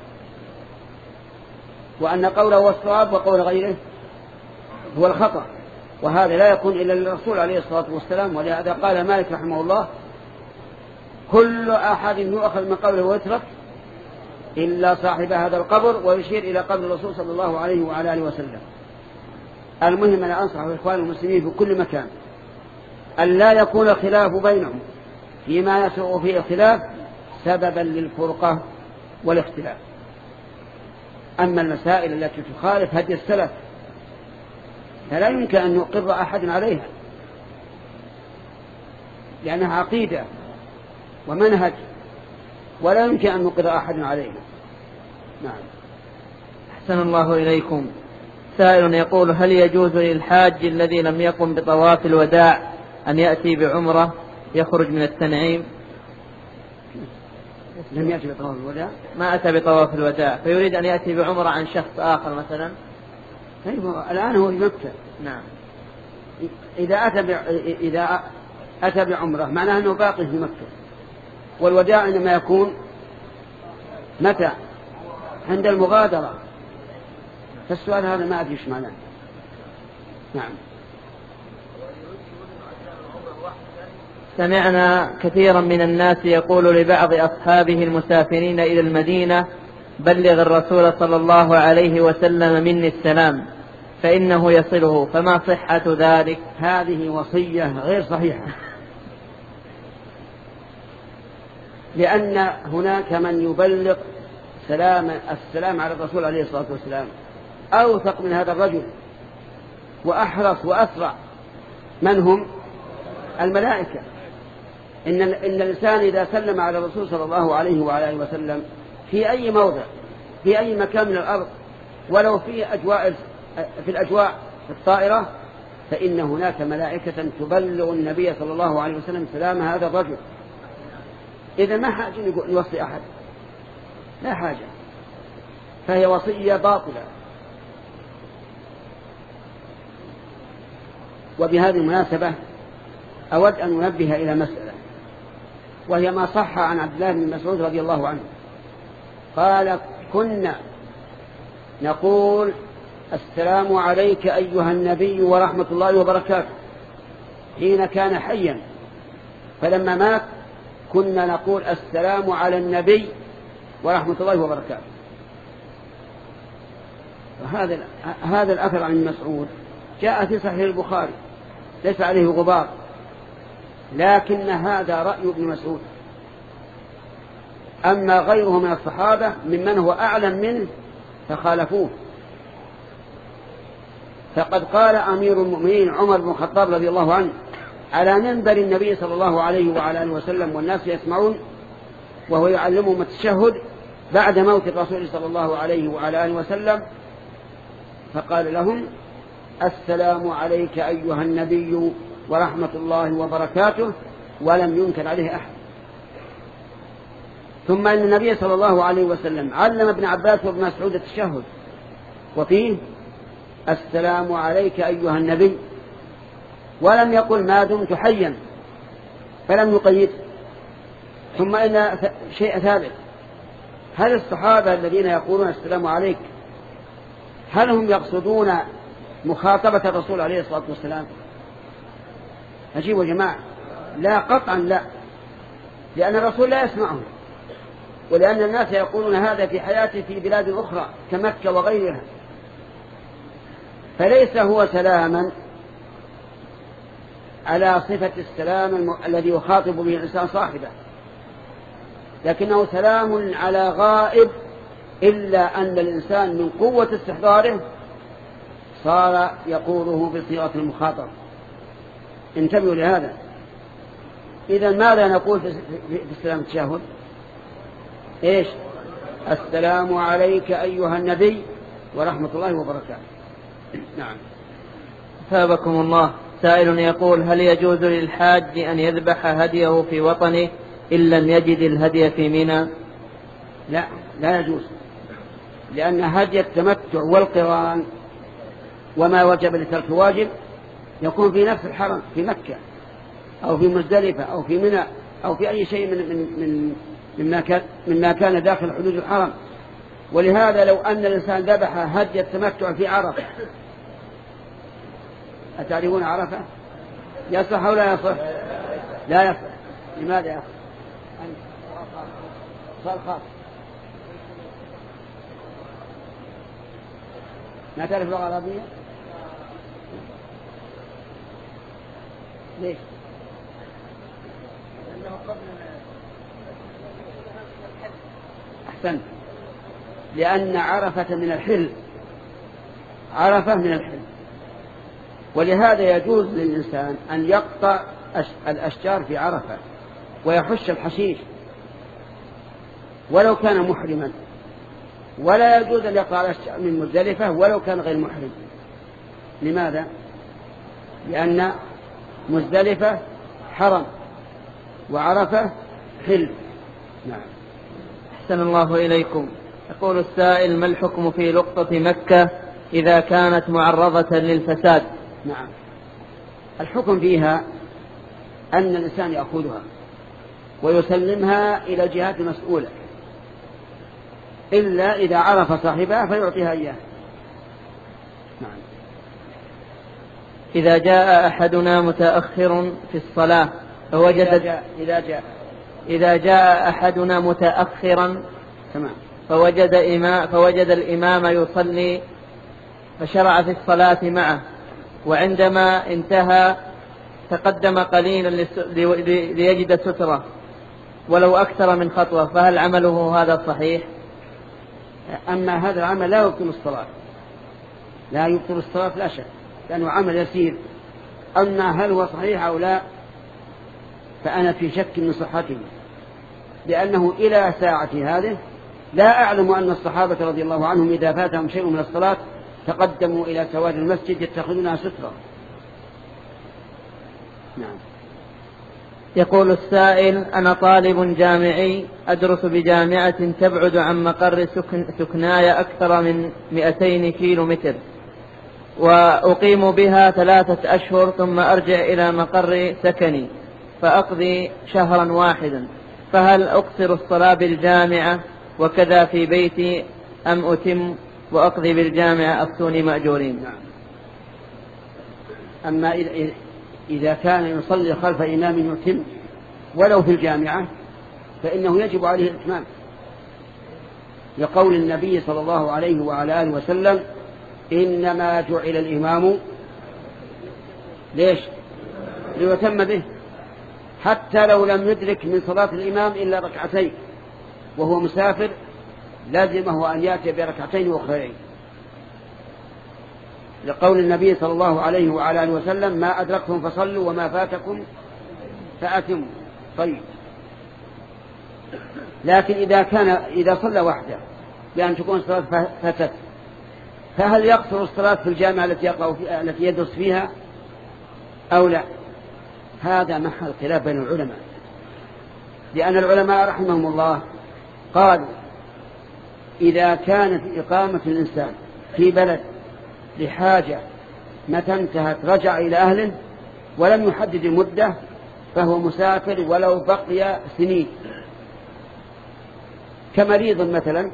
وأن قوله هو الصواب وقول غيره هو الخطأ، وهذا لا يكون إلا للرسول عليه الصلاة والسلام. ولهذا قال مالك رحمه الله كل أحد يؤخذ من قوله ويترك إلا صاحب هذا القبر، ويشير إلى قبر الرسول صلى الله عليه وعلى آله وسلم. المهم أن أنصح إخوان المسلمين في كل مكان أن لا يكون الخلاف بينهم فيما يسوء فيه الخلاف سببا للفرقة والاختلاف. أما المسائل التي تخالف هدي السلف فلا يمكن أن يقر أحد عليها، لأنها عقيدة ومنهج ولا يمكن أن يقر أحد عليها. نعم. أحسن الله إليكم. سائل يقول هل يجوز للحاج الذي لم يقم بطواف الوداع أن يأتي بعمرة يخرج من التنعيم؟ لم يأتي بطواف الوداع، ما أتى بطواف الوداع فيريد أن يأتي بعمرة عن شخص آخر مثلا. أيوة الآن هو في مكة. نعم. إذا أتى ب... إذا أتى بعمرة معناه أنه باقي في مكة، والوداع إنما يكون متى؟ عند المغادرة. فالسؤال هذا ما أدري إيش معناه. نعم. سمعنا كثيرا من الناس يقول لبعض أصحابه المسافرين إلى المدينة بلغ الرسول صلى الله عليه وسلم مني السلام فإنه يصله، فما صحة ذلك؟ هذه وصية غير صحيحة، لأن هناك من يبلغ سلام السلام على الرسول عليه الصلاة والسلام أوثق من هذا الرجل وأحرص وأسرع. من هم؟ الملائكة. إن, إن الإنسان إذا سلم على الرسول صلى الله عليه وعلى آله وسلم في أي موضع في أي مكان من الأرض ولو في أجواء في الأجواء في الطائرة فإن هناك ملائكة تبلغ النبي صلى الله عليه وسلم سلام هذا الرجل. إذا ما حاجة نوصي أحد، لا حاجة، فهي وصية باطلة. وبهذه المناسبة أود أن أنبه إلى مسألة، وهي ما صح عن عبد الله بن مسعود رضي الله عنه قال كنا نقول السلام عليك أيها النبي ورحمة الله وبركاته حين كان حيا، فلما مات كنا نقول السلام على النبي ورحمة الله وبركاته. وهذا هذا الأثر عن مسعود جاء في صحيح البخاري ليس عليه غبار، لكن هذا رأي ابن مسعود. أما غيره من الصحابة ممن هو أعلم منه فخالفوه فقد قال أمير المؤمنين عمر بن الخطاب رضي الله عنه على منبر النبي صلى الله عليه وعلى آله وسلم والناس يسمعون وهو يعلمهم التشهد بعد موت الرسول صلى الله عليه وعلى آله وسلم، فقال لهم: السلام عليك أيها النبي ورحمة الله وبركاته، ولم ينكر عليه أحد. ثم أن النبي صلى الله عليه وسلم علم ابن عباس وابن مسعود التشهد وفيه: السلام عليك أيها النبي، ولم يقل ما دمت حيا، فلم يقيد. ثم إن شيء ثالث: هل الصحابة الذين يقولون السلام عليك هل هم يقصدون مخاطبة الرسول عليه الصلاة والسلام؟ أجيبوا يا جماعة، لا قطعا لا، لأن الرسول لا يسمعهم، ولأن الناس يقولون هذا في حياته في بلاد أخرى كمكة وغيرها، فليس هو سلاما على صفة السلام الم... الذي يخاطب به الإنسان صاحبه، لكنه سلام على غائب، إلا أن الإنسان من قوة استحضاره صار يقوله بصيغة المخاطب. انتبهوا لهذا. إذا ماذا نقول في السلام التشهد؟ إيش؟ السلام عليك أيها النبي ورحمة الله وبركاته. نعم. ثابكم الله. سائل يقول: هل يجوز للحاج أن يذبح هديه في وطنه إن لم يجد الهدي في منى؟ لا، لا يجوز، لأن هدي التمتع والقران وما وجب لترك واجب يكون في نفس الحرم في مكة أو في مزدلفة أو في منى أو في أي شيء من من من مما كان مما كان داخل حدود الحرم. ولهذا لو أن الإنسان ذبح هدي التمتع في عرفة، أتعرفون عرفة؟ يصح أو لا يصح؟ لا يصح. لماذا يا أخي؟ صار خاص. ما تعرف اللغة العربية؟ ليش؟ لأنه قبل أحسن، لأن عرفة من الحل، عرفة من الحل، ولهذا يجوز للإنسان أن يقطع الأشجار في عرفة ويحش الحشيش ولو كان محرما، ولا يجوز أن يقطع الأشجار من مزدلفة ولو كان غير محرم. لماذا؟ لأن مزدلفة حرم وعرفة حل. نعم. أحسن الله إليكم. يقول السائل: ما الحكم في لقطة مكة إذا كانت معرضة للفساد؟ نعم. الحكم فيها أن الإنسان يأخذها ويسلمها إلى الجهات المسؤولة، إلا إذا عرف صاحبها فيعطيها إياه. نعم. إذا جاء أحدنا متأخر في الصلاة فوجد إذا جاء, إذا جاء, إذا جاء أحدنا متأخرا تمام. فوجد إمام فوجد الإمام يصلي فشرع في الصلاة معه، وعندما انتهى تقدم قليلا ليجد سترة ولو أكثر من خطوة، فهل عمله هذا صحيح؟ أما هذا العمل لا يبطل الصلاة، لا يبطل الصلاة لا شك، لأنه عمل يسير. أما هل هو صحيح أو لا فأنا في شك من صحته، لأنه إلى ساعة هذه لا أعلم أن الصحابة رضي الله عنهم إذا فاتهم شيء من الصلاة تقدموا إلى سواد المسجد يتخذونها سترة. نعم. يقول السائل: أنا طالب جامعي أدرس بجامعة تبعد عن مقر سكن سكناي أكثر من مئتين كيلو متر، وأقيم بها ثلاثة أشهر ثم أرجع إلى مقر سكني فأقضي شهرا واحدا، فهل أقصر الصلاة بالجامعة وكذا في بيتي أم أتم وأقضي بالجامعة أفتوني مأجورين؟ نعم. أما إذا كان يصلي خلف إمام يتم ولو في الجامعة فإنه يجب عليه الإتمام، لقول النبي صلى الله عليه وعلى آله وسلم: إنما جعل الإمام ليش؟ ليتم به، حتى لو لم يدرك من صلاة الإمام إلا ركعتين وهو مسافر لازمه أن يأتي بركعتين أخرين. لقول النبي صلى الله عليه وعلى آله وسلم ما أدركتم فصلوا وما فاتكم فأتموا. طيب، لكن إذا كان إذا صلى وحده بأن تكون الصلاة فتت، فهل يقصر الصلاة في الجامعة التي يقرأ فيها التي يدرس فيها أو لا؟ هذا محل خلاف بين العلماء، لأن العلماء رحمهم الله قالوا إذا كانت إقامة الإنسان في بلد لحاجة متى انتهت رجع إلى أهله ولم يحدد المدة فهو مسافر ولو بقي سنين، كمريض مثلا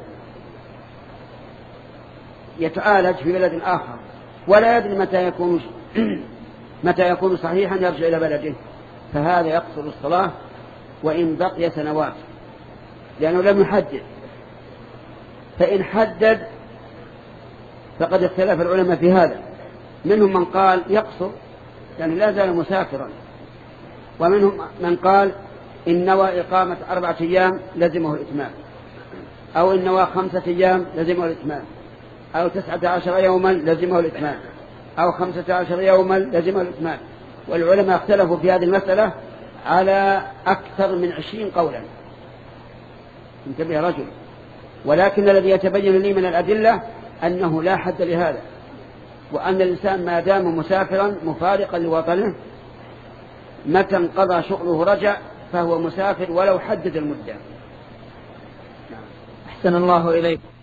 يتعالج في بلد آخر ولا يدري متى يكون متى يكون صحيحا يرجع إلى بلده، فهذا يقصر الصلاة وإن بقي سنوات لأنه لم يحدد. فإن حدد فقد اختلف العلماء في هذا، منهم من قال يقصر يعني لا زال مسافرا، ومنهم من قال إن نوى إقامة أربعة أيام لزمه الإتمام، أو إن نوى خمسة أيام لزمه الإتمام، أو تسعة عشر يوما لزمه الإتمام، أو خمسة عشر يوما لزمه الإتمام. والعلماء اختلفوا في هذه المسألة على أكثر من عشرين قولا، انتبه رجل. ولكن الذي يتبين لي من الأدلة أنه لا حد لهذا، وأن الإنسان ما دام مسافرا مفارقا لوطنه متى انقضى شغله رجع فهو مسافر ولو حدد المدة. أحسن الله إليك.